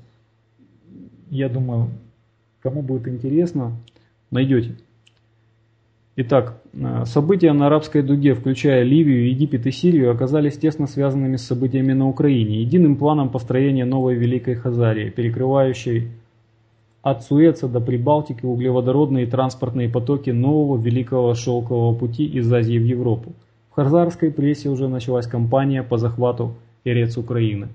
B: Я думаю, кому будет интересно, найдете. Итак, события на арабской дуге, включая Ливию, Египет и Сирию, оказались тесно связанными с событиями на Украине, единым планом построения новой Великой Хазарии, перекрывающей от Суэца до Прибалтики углеводородные и транспортные потоки нового Великого Шелкового пути из Азии в Европу. В хазарской прессе уже началась кампания по захвату Эрец Украины.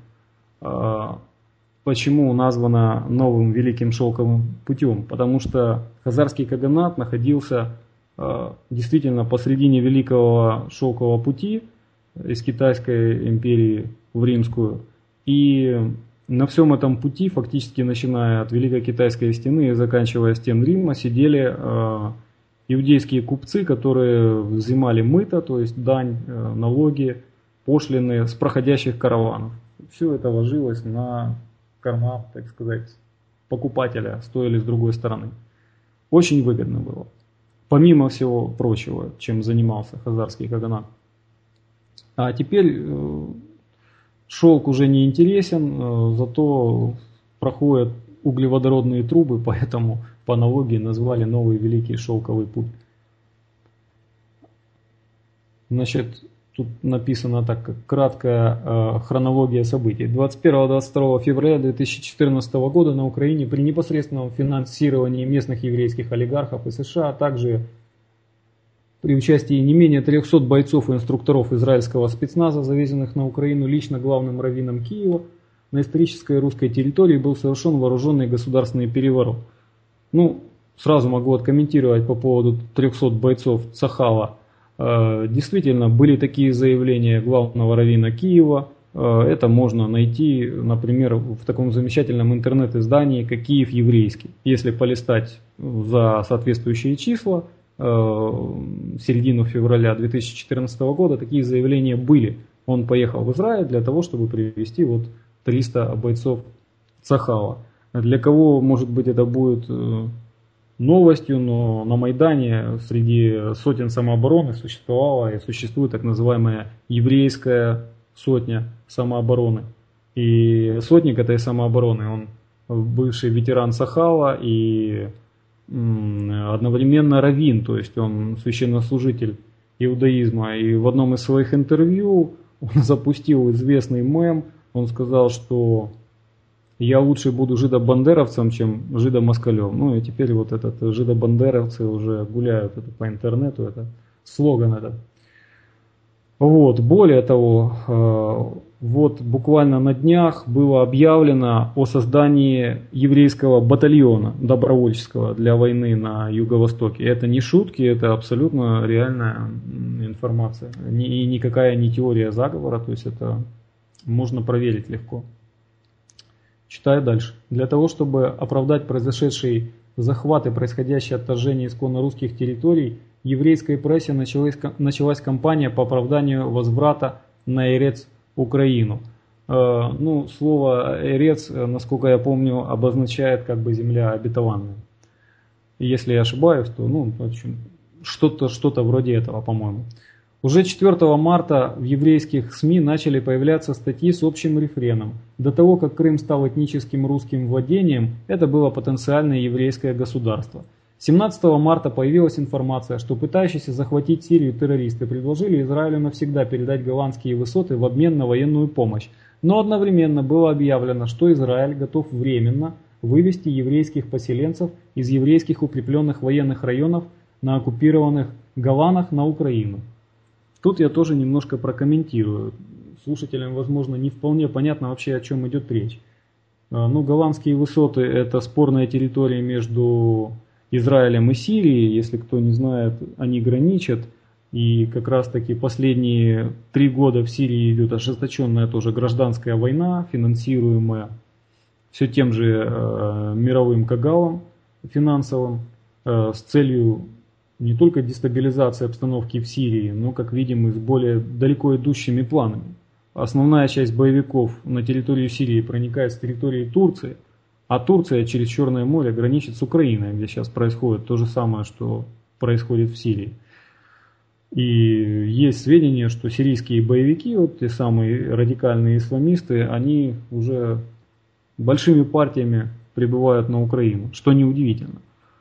B: Почему названо новым Великим Шелковым путем? Потому что хазарский каганат находился действительно посредине Великого Шелкового пути из Китайской империи в Римскую. И на всем этом пути, фактически начиная от Великой Китайской стены и заканчивая стен Рима, сидели иудейские купцы, которые взимали мыто, то есть дань, налоги, пошлины с проходящих караванов. Все это ложилось на карман, так сказать, покупателя с той или с другой стороны. Очень выгодно было. Помимо всего прочего, чем занимался хазарский каганат. А теперь э, шелк уже не интересен, э, зато проходят углеводородные трубы, поэтому по аналогии назвали новый Великий Шелковый путь. Значит, тут написано так, как краткая э, хронология событий. двадцать первого — двадцать второго февраля две тысячи четырнадцатого года на Украине при непосредственном финансировании местных еврейских олигархов и США, а также при участии не менее трехсот бойцов и инструкторов израильского спецназа, завезенных на Украину лично главным раввином Киева, на исторической русской территории был совершен вооруженный государственный переворот. Ну, сразу могу откомментировать по поводу трехсот бойцов Цахала. Действительно, были такие заявления главного раввина Киева. Это можно найти, например, в таком замечательном интернет-издании, как «Киев еврейский». Если полистать за соответствующие числа, середину февраля две тысячи четырнадцатого года такие заявления были. Он поехал в Израиль для того, чтобы привезти вот триста бойцов Цахала. Для кого, может быть, это будет новостью, но на Майдане среди сотен самообороны существовала и существует так называемая еврейская сотня самообороны. И сотник этой самообороны, он бывший ветеран Цахала и одновременно раввин, то есть он священнослужитель иудаизма. И в одном из своих интервью он запустил известный мем. Он сказал, что я лучше буду жидобандеровцем, чем жидомоскалем. Ну и теперь вот этот жидобандеровцы уже гуляют это по интернету, это слоган этот. Вот, более того, вот буквально на днях было объявлено о создании еврейского батальона добровольческого для войны на Юго-Востоке. Это не шутки, это абсолютно реальная информация. И никакая не теория заговора, то есть это можно проверить легко. Читаю дальше. Для того, чтобы оправдать произошедший захват и происходящее отторжение исконно русских территорий, в еврейской прессе началась, началась кампания по оправданию возврата на Эрец Украину. Э, ну, слово Эрец, насколько я помню, обозначает как бы земля обетованная. И если я ошибаюсь, то ну, в общем, что-то, что-то вроде этого, по-моему. Уже четвёртого марта в еврейских СМИ начали появляться статьи с общим рефреном. До того, как Крым стал этническим русским владением, это было потенциальное еврейское государство. семнадцатого марта появилась информация, что пытающиеся захватить Сирию террористы предложили Израилю навсегда передать голландские высоты в обмен на военную помощь. Но одновременно было объявлено, что Израиль готов временно вывести еврейских поселенцев из еврейских укрепленных военных районов на оккупированных Голланах на Украину. Тут я тоже немножко прокомментирую. Слушателям, возможно, не вполне понятно вообще, о чем идет речь. Ну, голландские высоты – это спорная территория между Израилем и Сирией. Если кто не знает, они граничат. И как раз таки последние три года в Сирии идет ожесточенная тоже гражданская война, финансируемая все тем же э, мировым кагалом финансовым, э, с целью не только дестабилизации обстановки в Сирии, но, как видим, и с более далеко идущими планами. Основная часть боевиков на территорию Сирии проникает с территории Турции, а Турция через Черное море граничит с Украиной, где сейчас происходит то же самое, что происходит в Сирии. И есть сведения, что сирийские боевики, вот те самые радикальные исламисты, они уже большими партиями прибывают на Украину, что неудивительно.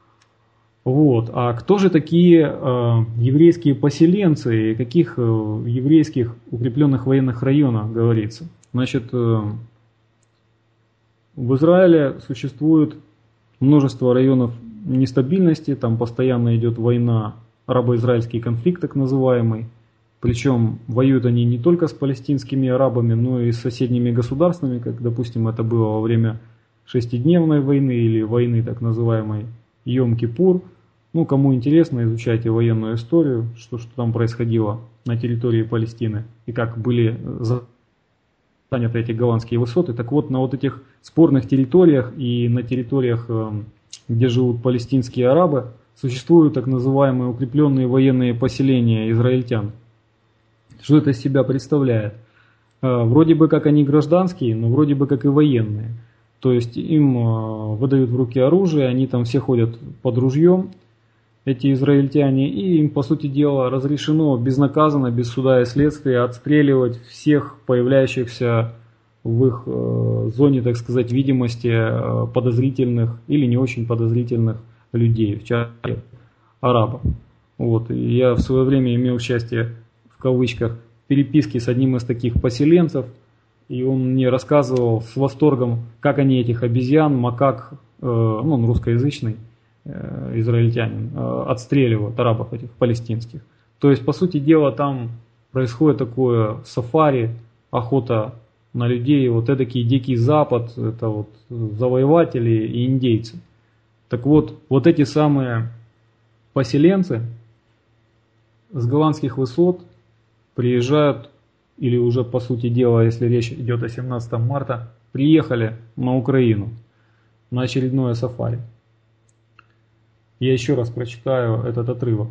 B: Вот. А кто же такие э, еврейские поселенцы и каких э, еврейских укрепленных военных районах говорится? Значит, э, в Израиле существует множество районов нестабильности, там постоянно идет война, арабо-израильский конфликт так называемый. Причем воюют они не только с палестинскими арабами, но и с соседними государствами, как, допустим, это было во время шестидневной войны или войны так называемой Йом-Кипур. Ну, кому интересно, изучайте военную историю, что, что там происходило на территории Палестины и как были заняты эти голландские высоты. Так вот, на вот этих спорных территориях и на территориях, где живут палестинские арабы, существуют так называемые укрепленные военные поселения израильтян. Что это из себя представляет? Вроде бы как они гражданские, но вроде бы как и военные. То есть им выдают в руки оружие, они там все ходят под ружьем, эти израильтяне, и им, по сути дела, разрешено безнаказанно, без суда и следствия отстреливать всех появляющихся в их э, зоне, так сказать, видимости э, подозрительных или не очень подозрительных людей, в частности арабов. Вот. И я в свое время имел счастье, в кавычках, переписки с одним из таких поселенцев, и он мне рассказывал с восторгом, как они этих обезьян, макак, э, ну он русскоязычный, э, израильтянин, э, отстреливают, арабов этих палестинских. То есть, по сути дела, там происходит такое сафари, охота на людей, вот эдакий дикий запад, это вот завоеватели и индейцы. Так вот, вот эти самые поселенцы с голландских высот приезжают, или уже по сути дела, если речь идет о семнадцатом марта, приехали на Украину на очередное сафари. Я еще раз прочитаю этот отрывок.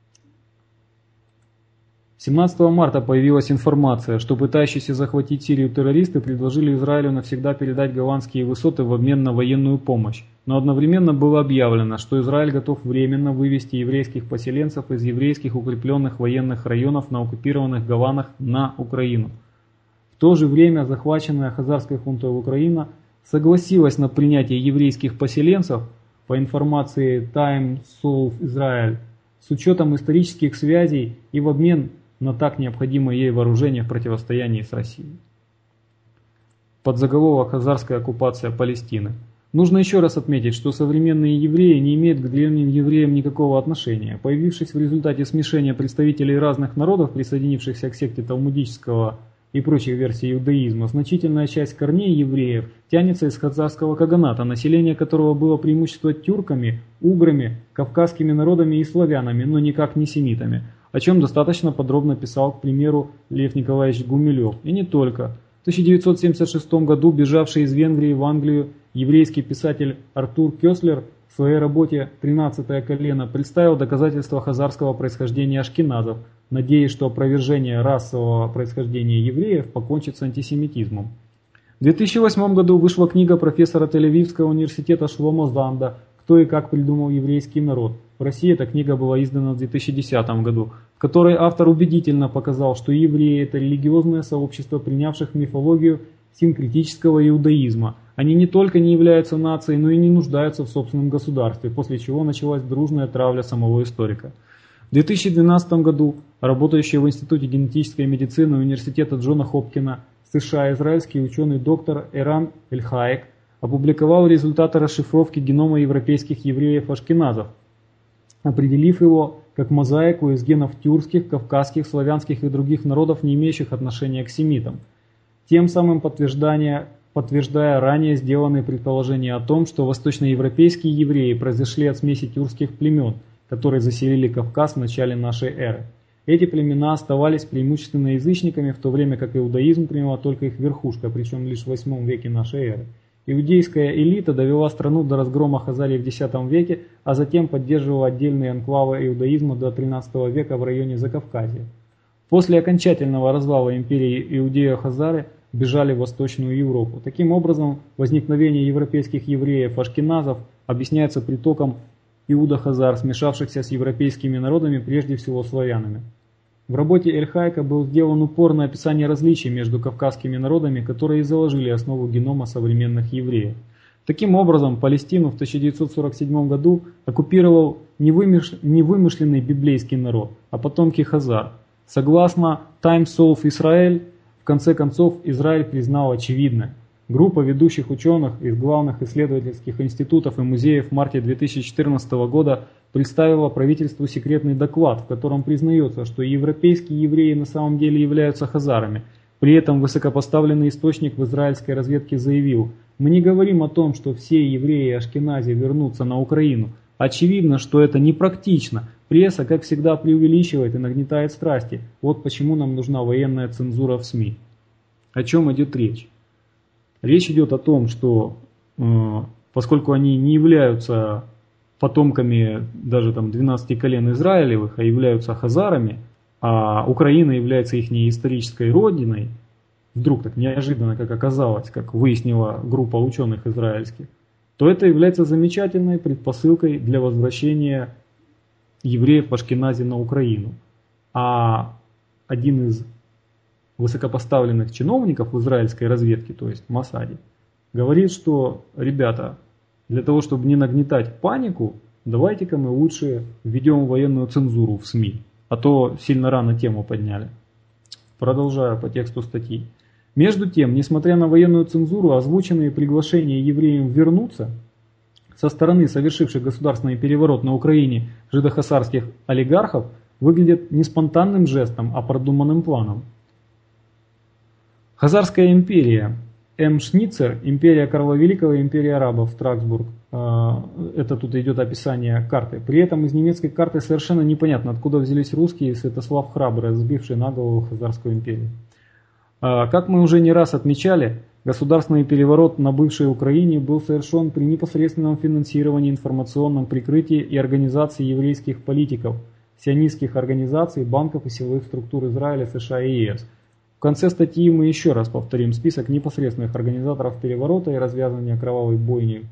B: семнадцатого марта появилась информация, что пытающиеся захватить Сирию террористы предложили Израилю навсегда передать голландские высоты в обмен на военную помощь. Но одновременно было объявлено, что Израиль готов временно вывести еврейских поселенцев из еврейских укрепленных военных районов на оккупированных Голландах на Украину. В то же время захваченная хазарской хунтой Украина согласилась на принятие еврейских поселенцев, по информации Time Solve Israel, с учетом исторических связей и в обмен на так необходимое ей вооружение в противостоянии с Россией. Подзаголовок «Хазарская оккупация Палестины». Нужно еще раз отметить, что современные евреи не имеют к древним евреям никакого отношения. Появившись в результате смешения представителей разных народов, присоединившихся к секте талмудического и прочих версий иудаизма, значительная часть корней евреев тянется из хазарского каганата, население которого было преимущество тюрками, уграми, кавказскими народами и славянами, но никак не семитами, о чем достаточно подробно писал, к примеру, Лев Николаевич Гумилев. И не только. В тысяча девятьсот семьдесят шестом году бежавший из Венгрии в Англию еврейский писатель Артур Кёслер в своей работе «тринадцатое колено» представил доказательства хазарского происхождения ашкеназов, надеясь, что опровержение расового происхождения евреев покончит с антисемитизмом. В две тысячи восьмом году вышла книга профессора Тель-Авивского университета Шломо Занда «Кто и как придумал еврейский народ». В России эта книга была издана в две тысячи десятом году, в которой автор убедительно показал, что евреи – это религиозное сообщество, принявших мифологию синкретического иудаизма. Они не только не являются нацией, но и не нуждаются в собственном государстве, после чего началась дружная травля самого историка. В две тысячи двенадцатом году работающий в Институте генетической медицины Университета Джона Хопкина США израильский ученый доктор Эран Эль-Хаек опубликовал результаты расшифровки генома европейских евреев-ашкеназов, определив его как мозаику из генов тюркских, кавказских, славянских и других народов, не имеющих отношения к семитам, тем самым подтверждая, подтверждая ранее сделанные предположения о том, что восточноевропейские евреи произошли от смеси тюркских племен, которые заселили Кавказ в начале нашей эры. Эти племена оставались преимущественно язычниками, в то время как иудаизм приняла только их верхушка, причем лишь в восьмом веке нашей эры. Иудейская элита довела страну до разгрома Хазарии в десятом веке, а затем поддерживала отдельные анклавы иудаизма до тринадцатого века в районе Закавказья. После окончательного развала империи иудеи-хазары бежали в Восточную Европу. Таким образом, возникновение европейских евреев-ашкеназов объясняется притоком иудо-хазар, смешавшихся с европейскими народами, прежде всего славянами. В работе Эль-Хайка был сделан упор на описание различий между кавказскими народами, которые и заложили основу генома современных евреев. Таким образом, Палестину в тысяча девятьсот сорок седьмом году оккупировал не вымышленный библейский народ, а потомки хазар. Согласно Time Solve Israel, в конце концов Израиль признал очевидное. Группа ведущих ученых из главных исследовательских институтов и музеев в марте две тысячи четырнадцатого года представила правительству секретный доклад, в котором признается, что европейские евреи на самом деле являются хазарами. При этом высокопоставленный источник в израильской разведке заявил: «Мы не говорим о том, что все евреи Ашкенази вернутся на Украину. Очевидно, что это непрактично. Пресса, как всегда, преувеличивает и нагнетает страсти. Вот почему нам нужна военная цензура в СМИ». О чем идет речь? Речь идет о том, что э, поскольку они не являются потомками даже там двенадцати колен Израилевых, а являются хазарами, а Украина является их исторической родиной, вдруг так неожиданно, как оказалось, как выяснила группа ученых израильских, то это является замечательной предпосылкой для возвращения евреев Ашкенази на Украину. А один из высокопоставленных чиновников в израильской разведке, то есть Моссаде, говорит, что, ребята, для того, чтобы не нагнетать панику, давайте-ка мы лучше введем военную цензуру в СМИ, а то сильно рано тему подняли. Продолжаю по тексту статьи. Между тем, несмотря на военную цензуру, озвученные приглашения евреям вернуться со стороны совершивших государственный переворот на Украине жидохасарских олигархов выглядят не спонтанным жестом, а продуманным планом. Хазарская империя. М. Шницер, империя Карла Великого и империя арабов, Страсбург. Это тут идет описание карты. При этом из немецкой карты совершенно непонятно, откуда взялись русские и Святослав Храбрый, сбивший на голову Хазарскую империю. Как мы уже не раз отмечали, государственный переворот на бывшей Украине был совершен при непосредственном финансировании, информационном прикрытии и организации еврейских политиков, сионистских организаций, банков и силовых структур Израиля, США и ЕС. В конце статьи мы еще раз повторим список непосредственных организаторов переворота и развязывания кровавой бойни.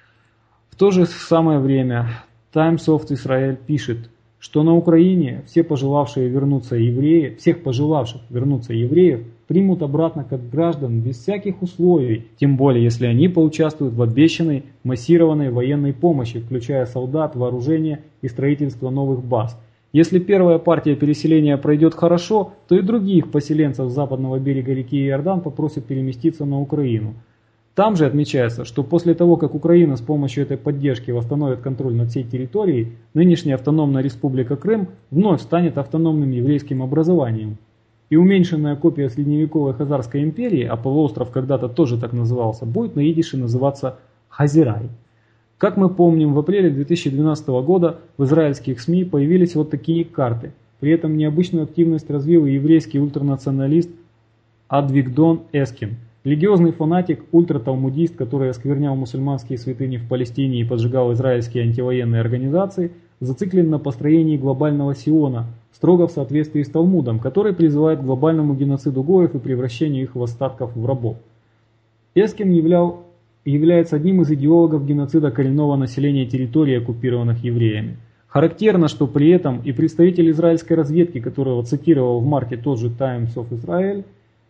B: В то же самое время Times of Israel пишет, что на Украине все пожелавшие вернуться евреи, всех пожелавших вернуться евреев примут обратно как граждан без всяких условий, тем более если они поучаствуют в обещанной массированной военной помощи, включая солдат, вооружение и строительство новых баз. Если первая партия переселения пройдет хорошо, то и других поселенцев с западного берега реки Иордан попросят переместиться на Украину. Там же отмечается, что после того, как Украина с помощью этой поддержки восстановит контроль над всей территорией, нынешняя автономная республика Крым вновь станет автономным еврейским образованием. И уменьшенная копия средневековой Хазарской империи, а полуостров когда-то тоже так назывался, будет на идише называться Хазирай. Как мы помним, в апреле две тысячи двенадцатого года в израильских СМИ появились вот такие карты. При этом необычную активность развил и еврейский ультранационалист Авигдон Эскин. Религиозный фанатик, ультраталмудист, который осквернял мусульманские святыни в Палестине и поджигал израильские антивоенные организации, зациклен на построении глобального Сиона, строго в соответствии с Талмудом, который призывает к глобальному геноциду гоев и превращению их в остатков в рабов. Эскин являл, является одним из идеологов геноцида коренного населения территорий, оккупированных евреями. Характерно, что при этом и представитель израильской разведки, которого цитировал в марте тот же Times of Israel,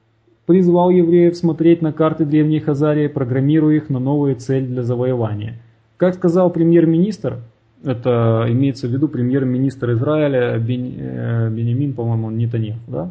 B: призвал евреев смотреть на карты Древней Хазарии, программируя их на новые цели для завоевания. Как сказал премьер-министр, это имеется в виду премьер-министр Израиля Бен, э, Беньямин, по-моему, Нетаньяху, да?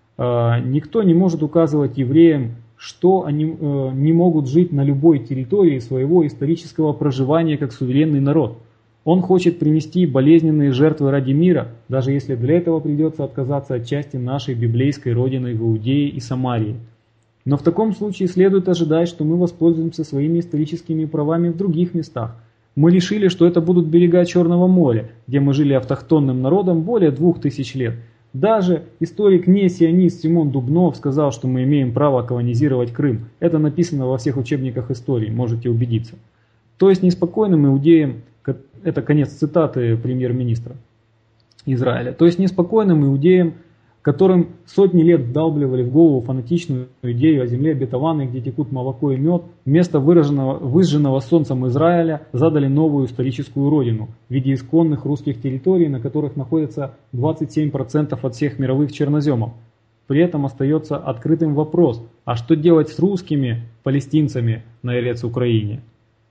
B: э, никто не может указывать евреям, что они э, не могут жить на любой территории своего исторического проживания как суверенный народ. Он хочет принести болезненные жертвы ради мира, даже если для этого придется отказаться от части нашей библейской родины в Иудее и Самарии. Но в таком случае следует ожидать, что мы воспользуемся своими историческими правами в других местах. Мы решили, что это будут берега Черного моря, где мы жили автохтонным народом более двух тысяч лет. Даже историк-не-сионист Симон Дубнов сказал, что мы имеем право колонизировать Крым. Это написано во всех учебниках истории, можете убедиться. То есть неспокойным иудеям, это конец цитаты премьер-министра Израиля, то есть неспокойным иудеям, которым сотни лет вдалбливали в голову фанатичную идею о земле обетованной, где текут молоко и мед, вместо выраженного, выжженного солнцем Израиля задали новую историческую родину в виде исконных русских территорий, на которых находится двадцать семь процентов от всех мировых черноземов. При этом остается открытым вопрос, а что делать с русскими палестинцами на Эрец-Украине?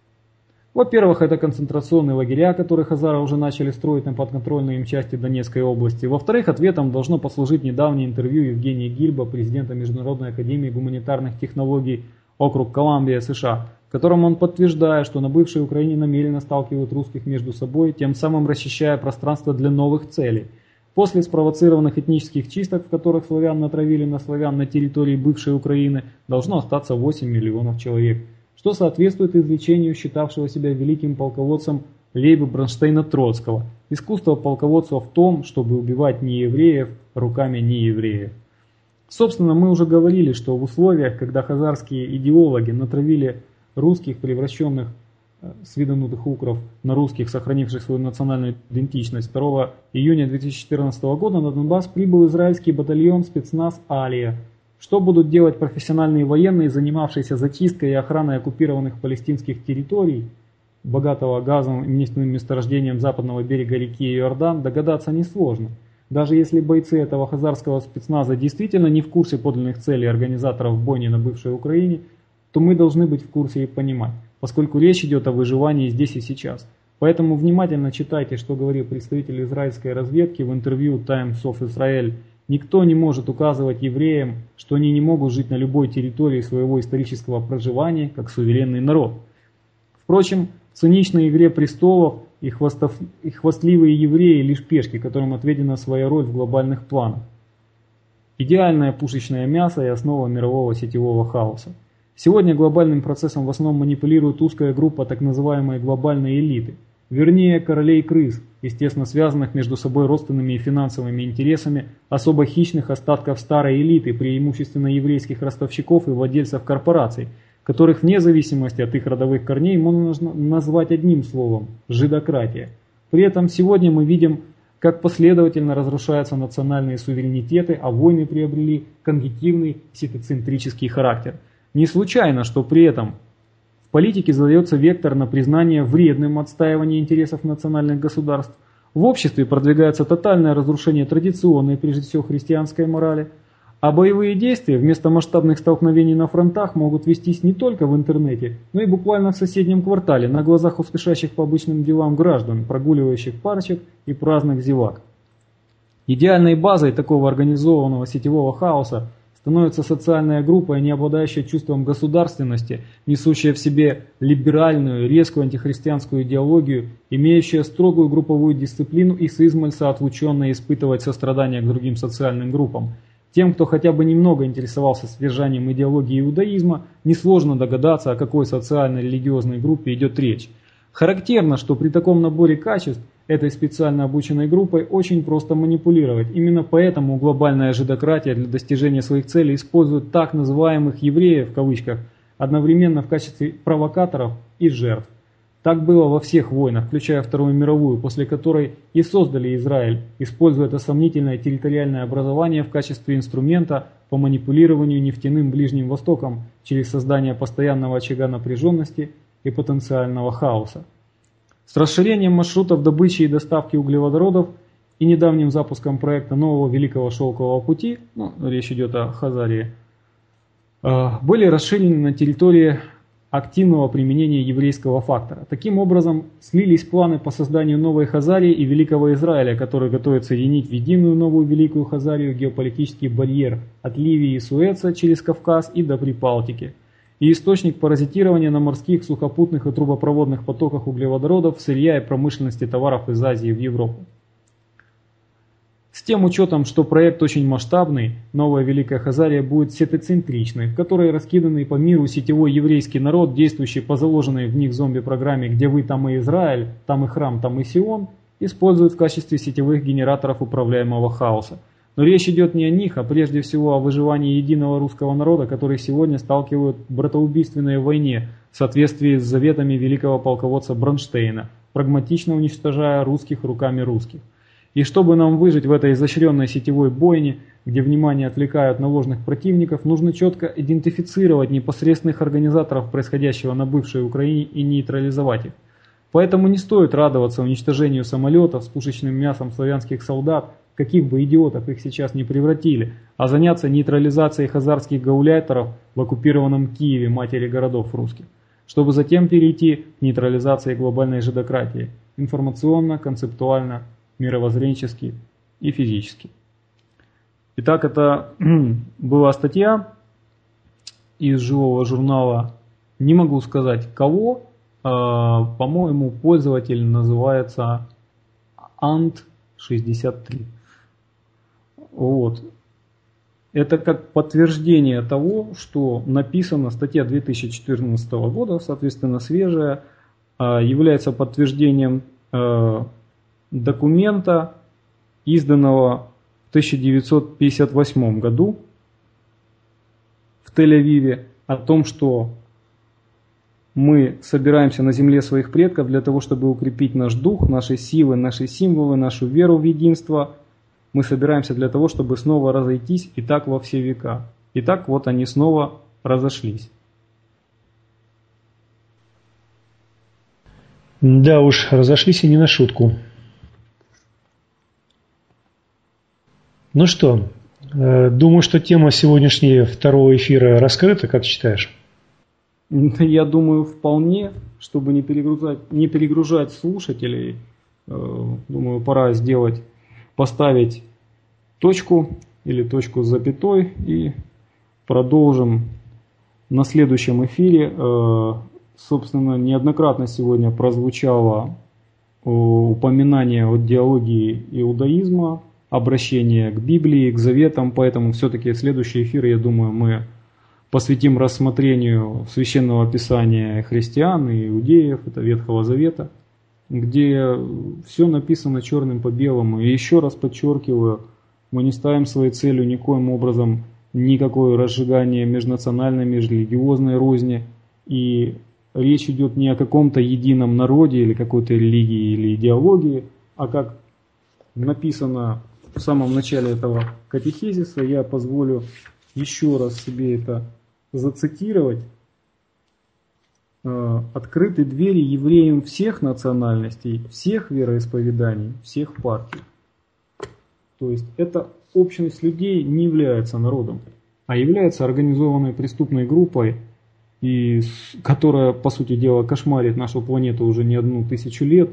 B: Во-первых, это концентрационные лагеря, которые хазары уже начали строить на подконтрольной им части Донецкой области. Во-вторых, ответом должно послужить недавнее интервью Евгения Гильба, президента Международной академии гуманитарных технологий округ Колумбия, США, в котором он подтверждает, что на бывшей Украине намеренно сталкивают русских между собой, тем самым расчищая пространство для новых целей. После спровоцированных этнических чисток, в которых славян натравили на славян на территории бывшей Украины, должно остаться восемь миллионов человек, что соответствует изречению считавшего себя великим полководцем Лейба Бронштейна Троцкого. Искусство полководца в том, чтобы убивать неевреев руками неевреев. Собственно, мы уже говорили, что в условиях, когда хазарские идеологи натравили русских, превращенных с виданутых укров на русских, сохранивших свою национальную идентичность, второго июня две тысячи четырнадцатого года на Донбасс прибыл израильский батальон спецназ «Алия». Что будут делать профессиональные военные, занимавшиеся зачисткой и охраной оккупированных палестинских территорий, богатого газом и нефтяным месторождением западного берега реки Иордан, догадаться несложно. Даже если бойцы этого хазарского спецназа действительно не в курсе подлинных целей организаторов бойни на бывшей Украине, то мы должны быть в курсе и понимать, поскольку речь идет о выживании здесь и сейчас. Поэтому внимательно читайте, что говорил представитель израильской разведки в интервью Times of Israel Никто не может указывать евреям, что они не могут жить на любой территории своего исторического проживания, как суверенный народ. Впрочем, в циничной игре престолов и, хвостов, и хвастливые евреи лишь пешки, которым отведена своя роль в глобальных планах. Идеальное пушечное мясо и основа мирового сетевого хаоса. Сегодня глобальным процессом в основном манипулирует узкая группа так называемой глобальной элиты, вернее королей крыс, естественно связанных между собой родственными и финансовыми интересами особо хищных остатков старой элиты, преимущественно еврейских ростовщиков и владельцев корпораций, которых вне зависимости от их родовых корней можно назвать одним словом – жидократия. При этом сегодня мы видим, как последовательно разрушаются национальные суверенитеты, а войны приобрели когнитивный ситоцентрический характер. Не случайно, что при этом в политике задается вектор на признание вредным отстаивания интересов национальных государств. В обществе продвигается тотальное разрушение традиционной, прежде всего, христианской морали. А боевые действия вместо масштабных столкновений на фронтах могут вестись не только в интернете, но и буквально в соседнем квартале, на глазах у спешащих по обычным делам граждан, прогуливающих парочек и праздных зевак. Идеальной базой такого организованного сетевого хаоса становится социальная группа, не обладающая чувством государственности, несущая в себе либеральную, резкую антихристианскую идеологию, имеющая строгую групповую дисциплину и сызмальца отлученная испытывать сострадание к другим социальным группам. Тем, кто хотя бы немного интересовался содержанием идеологии иудаизма, несложно догадаться, о какой социально-религиозной группе идет речь. Характерно, что при таком наборе качеств этой специально обученной группой очень просто манипулировать. Именно поэтому глобальная жидократия для достижения своих целей использует так называемых «евреев» в кавычках одновременно в качестве провокаторов и жертв. Так было во всех войнах, включая Вторую мировую, после которой и создали Израиль, используя это сомнительное территориальное образование в качестве инструмента по манипулированию нефтяным Ближним Востоком через создание постоянного очага напряженности и потенциального хаоса. С расширением маршрутов добычи и доставки углеводородов и недавним запуском проекта нового Великого Шелкового пути, ну, речь идет о Хазарии, были расширены на территории активного применения еврейского фактора. Таким образом, слились планы по созданию новой Хазарии и Великого Израиля, который готовит соединить в единую новую Великую Хазарию геополитический барьер от Ливии и Суэца через Кавказ и до Прибалтики, и источник паразитирования на морских, сухопутных и трубопроводных потоках углеводородов, сырья и промышленности товаров из Азии в Европу. С тем учетом, что проект очень масштабный, новая Великая Хазария будет сетоцентричной, в которой раскиданный по миру сетевой еврейский народ, действующий по заложенной в них зомби-программе «Где вы, там и Израиль, там и храм, там и Сион», используют в качестве сетевых генераторов управляемого хаоса. Но речь идет не о них, а прежде всего о выживании единого русского народа, который сегодня сталкивают в братоубийственной войне в соответствии с заветами великого полководца Бронштейна, прагматично уничтожая русских руками русских. И чтобы нам выжить в этой изощренной сетевой бойне, где внимание отвлекают на ложных противников, нужно четко идентифицировать непосредственных организаторов происходящего на бывшей Украине и нейтрализовать их. Поэтому не стоит радоваться уничтожению самолетов с пушечным мясом славянских солдат, каких бы идиотов их сейчас не превратили, а заняться нейтрализацией хазарских гауляйтеров в оккупированном Киеве, матери городов русских, чтобы затем перейти к нейтрализации глобальной жидократии, информационно, концептуально, мировоззренчески и физически. Итак, это была статья из живого журнала, не могу сказать кого, по-моему, пользователь называется ант шестьдесят три. Вот. Это как подтверждение того, что написана статья две тысячи четырнадцатого года, соответственно свежая, является подтверждением документа, изданного в тысяча девятьсот пятьдесят восьмом году в Тель-Авиве, о том, что мы собираемся на земле своих предков для того, чтобы укрепить наш дух, наши силы, наши символы, нашу веру в единство. Мы собираемся для того, чтобы снова разойтись, и так во все века. И так вот они снова разошлись.
A: Да уж, разошлись и не на шутку. Ну что, думаю, что тема сегодняшнего второго эфира раскрыта, как считаешь?
B: Я думаю, вполне, чтобы не перегружать, не перегружать слушателей, думаю, пора сделать, поставить точку или точку с запятой и продолжим на следующем эфире. Собственно, неоднократно сегодня прозвучало упоминание о диалогии иудаизма, обращение к Библии, к заветам, поэтому все-таки следующий эфир, я думаю, мы посвятим рассмотрению священного писания христиан и иудеев, это Ветхого Завета, где все написано черным по белому. И еще раз подчеркиваю, мы не ставим своей целью никоим образом никакое разжигание межнациональной, межрелигиозной розни. И речь идет не о каком-то едином народе или какой-то религии или идеологии, а как написано в самом начале этого катехизиса, я позволю еще раз себе это зацитировать. Открыты двери евреям всех национальностей, всех вероисповеданий, всех партий. То есть эта общность людей не является народом, а является организованной преступной группой, и, которая, по сути дела, кошмарит нашу планету уже не одну тысячу лет.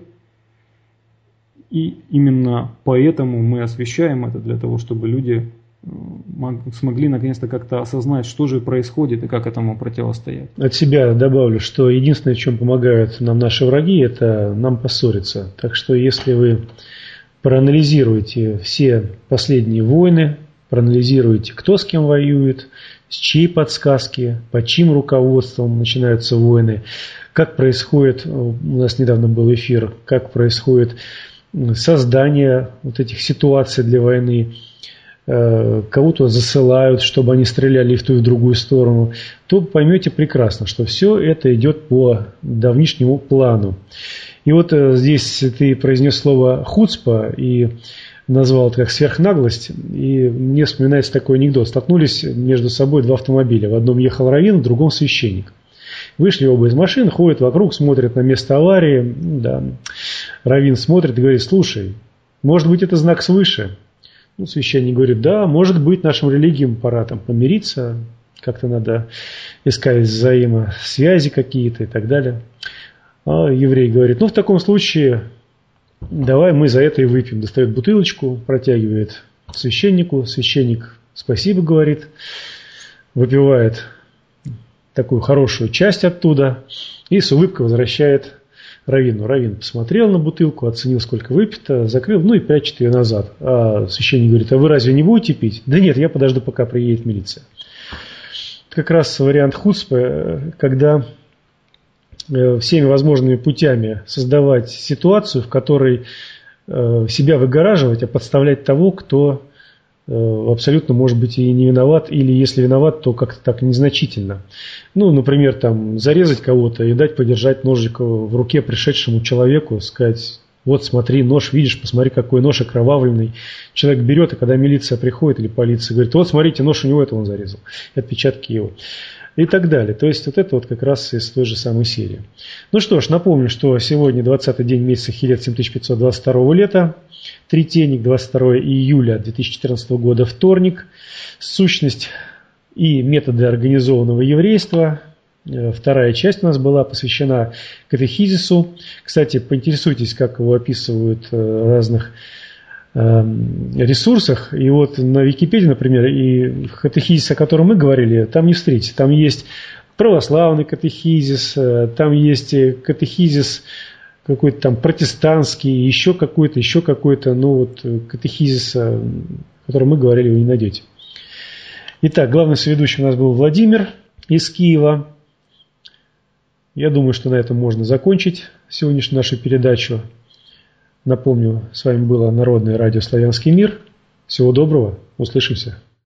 B: И именно поэтому мы освещаем это, для того, чтобы люди смогли наконец-то как-то осознать, что же происходит и как этому противостоять.
A: От себя добавлю, что единственное, в чем помогают нам наши враги, это нам поссориться. Так что если вы проанализируете все последние войны, проанализируете, кто с кем воюет, с чьей подсказки, под чьим руководством начинаются войны, как происходит, у нас недавно был эфир, как происходит создание вот этих ситуаций для войны, кого-то засылают, чтобы они стреляли в ту и в другую сторону, то поймете прекрасно, что все это идет по давнишнему плану. И вот здесь ты произнес слово «хуцпа» и назвал это как сверхнаглость, и мне вспоминается такой анекдот. Столкнулись между собой два автомобиля. В одном ехал раввин, в другом священник. Вышли оба из машин, ходят вокруг, смотрят на место аварии. Да. Раввин смотрит и говорит: слушай, может быть, это знак свыше? Ну, священник говорит: да, может быть, нашим религиям пора там помириться, как-то надо искать взаимосвязи какие-то и так далее. А еврей говорит: ну, в таком случае давай мы за это и выпьем. Достает бутылочку, протягивает священнику. Священник спасибо говорит, выпивает такую хорошую часть оттуда и с улыбкой возвращает раввину. Раввин посмотрел на бутылку, оценил, сколько выпито, закрыл, ну и прячет ее назад. А священник говорит: а вы разве не будете пить? Да нет, я подожду, пока приедет милиция. Как раз вариант хуцпы, когда всеми возможными путями создавать ситуацию, в которой себя выгораживать, а подставлять того, кто абсолютно, может быть, и не виноват, или если виноват, то как-то так незначительно. Ну, например, там, зарезать кого-то и дать подержать ножик в руке пришедшему человеку, сказать: вот смотри, нож, видишь, посмотри, какой нож окровавленный. Человек берет, и когда милиция приходит или полиция, говорит: вот смотрите, нож у него, это он зарезал, и отпечатки его. И так далее. То есть вот это вот как раз из той же самой серии. Ну что ж, напомню, что сегодня двадцатый день месяца Хилет семь тысяч пятьсот двадцать второго лета, Третейник, двадцать второе июля две тысячи четырнадцатого года, вторник. Сущность и методы организованного еврейства. Вторая часть у нас была посвящена катехизису. Кстати, поинтересуйтесь, как его описывают в разных ресурсах. И вот на Википедии, например, и катехизис, о котором мы говорили, там не встретите. Там есть православный катехизис, там есть катехизис какой-то там протестантский, еще какой-то, еще какой-то, ну вот катехизис, о котором мы говорили, вы не найдете. Итак, главный соведущий у нас был Владимир из Киева. Я думаю, что на этом можно закончить сегодняшнюю нашу передачу. Напомню, с вами было Народное радио «Славянский мир». Всего доброго, услышимся.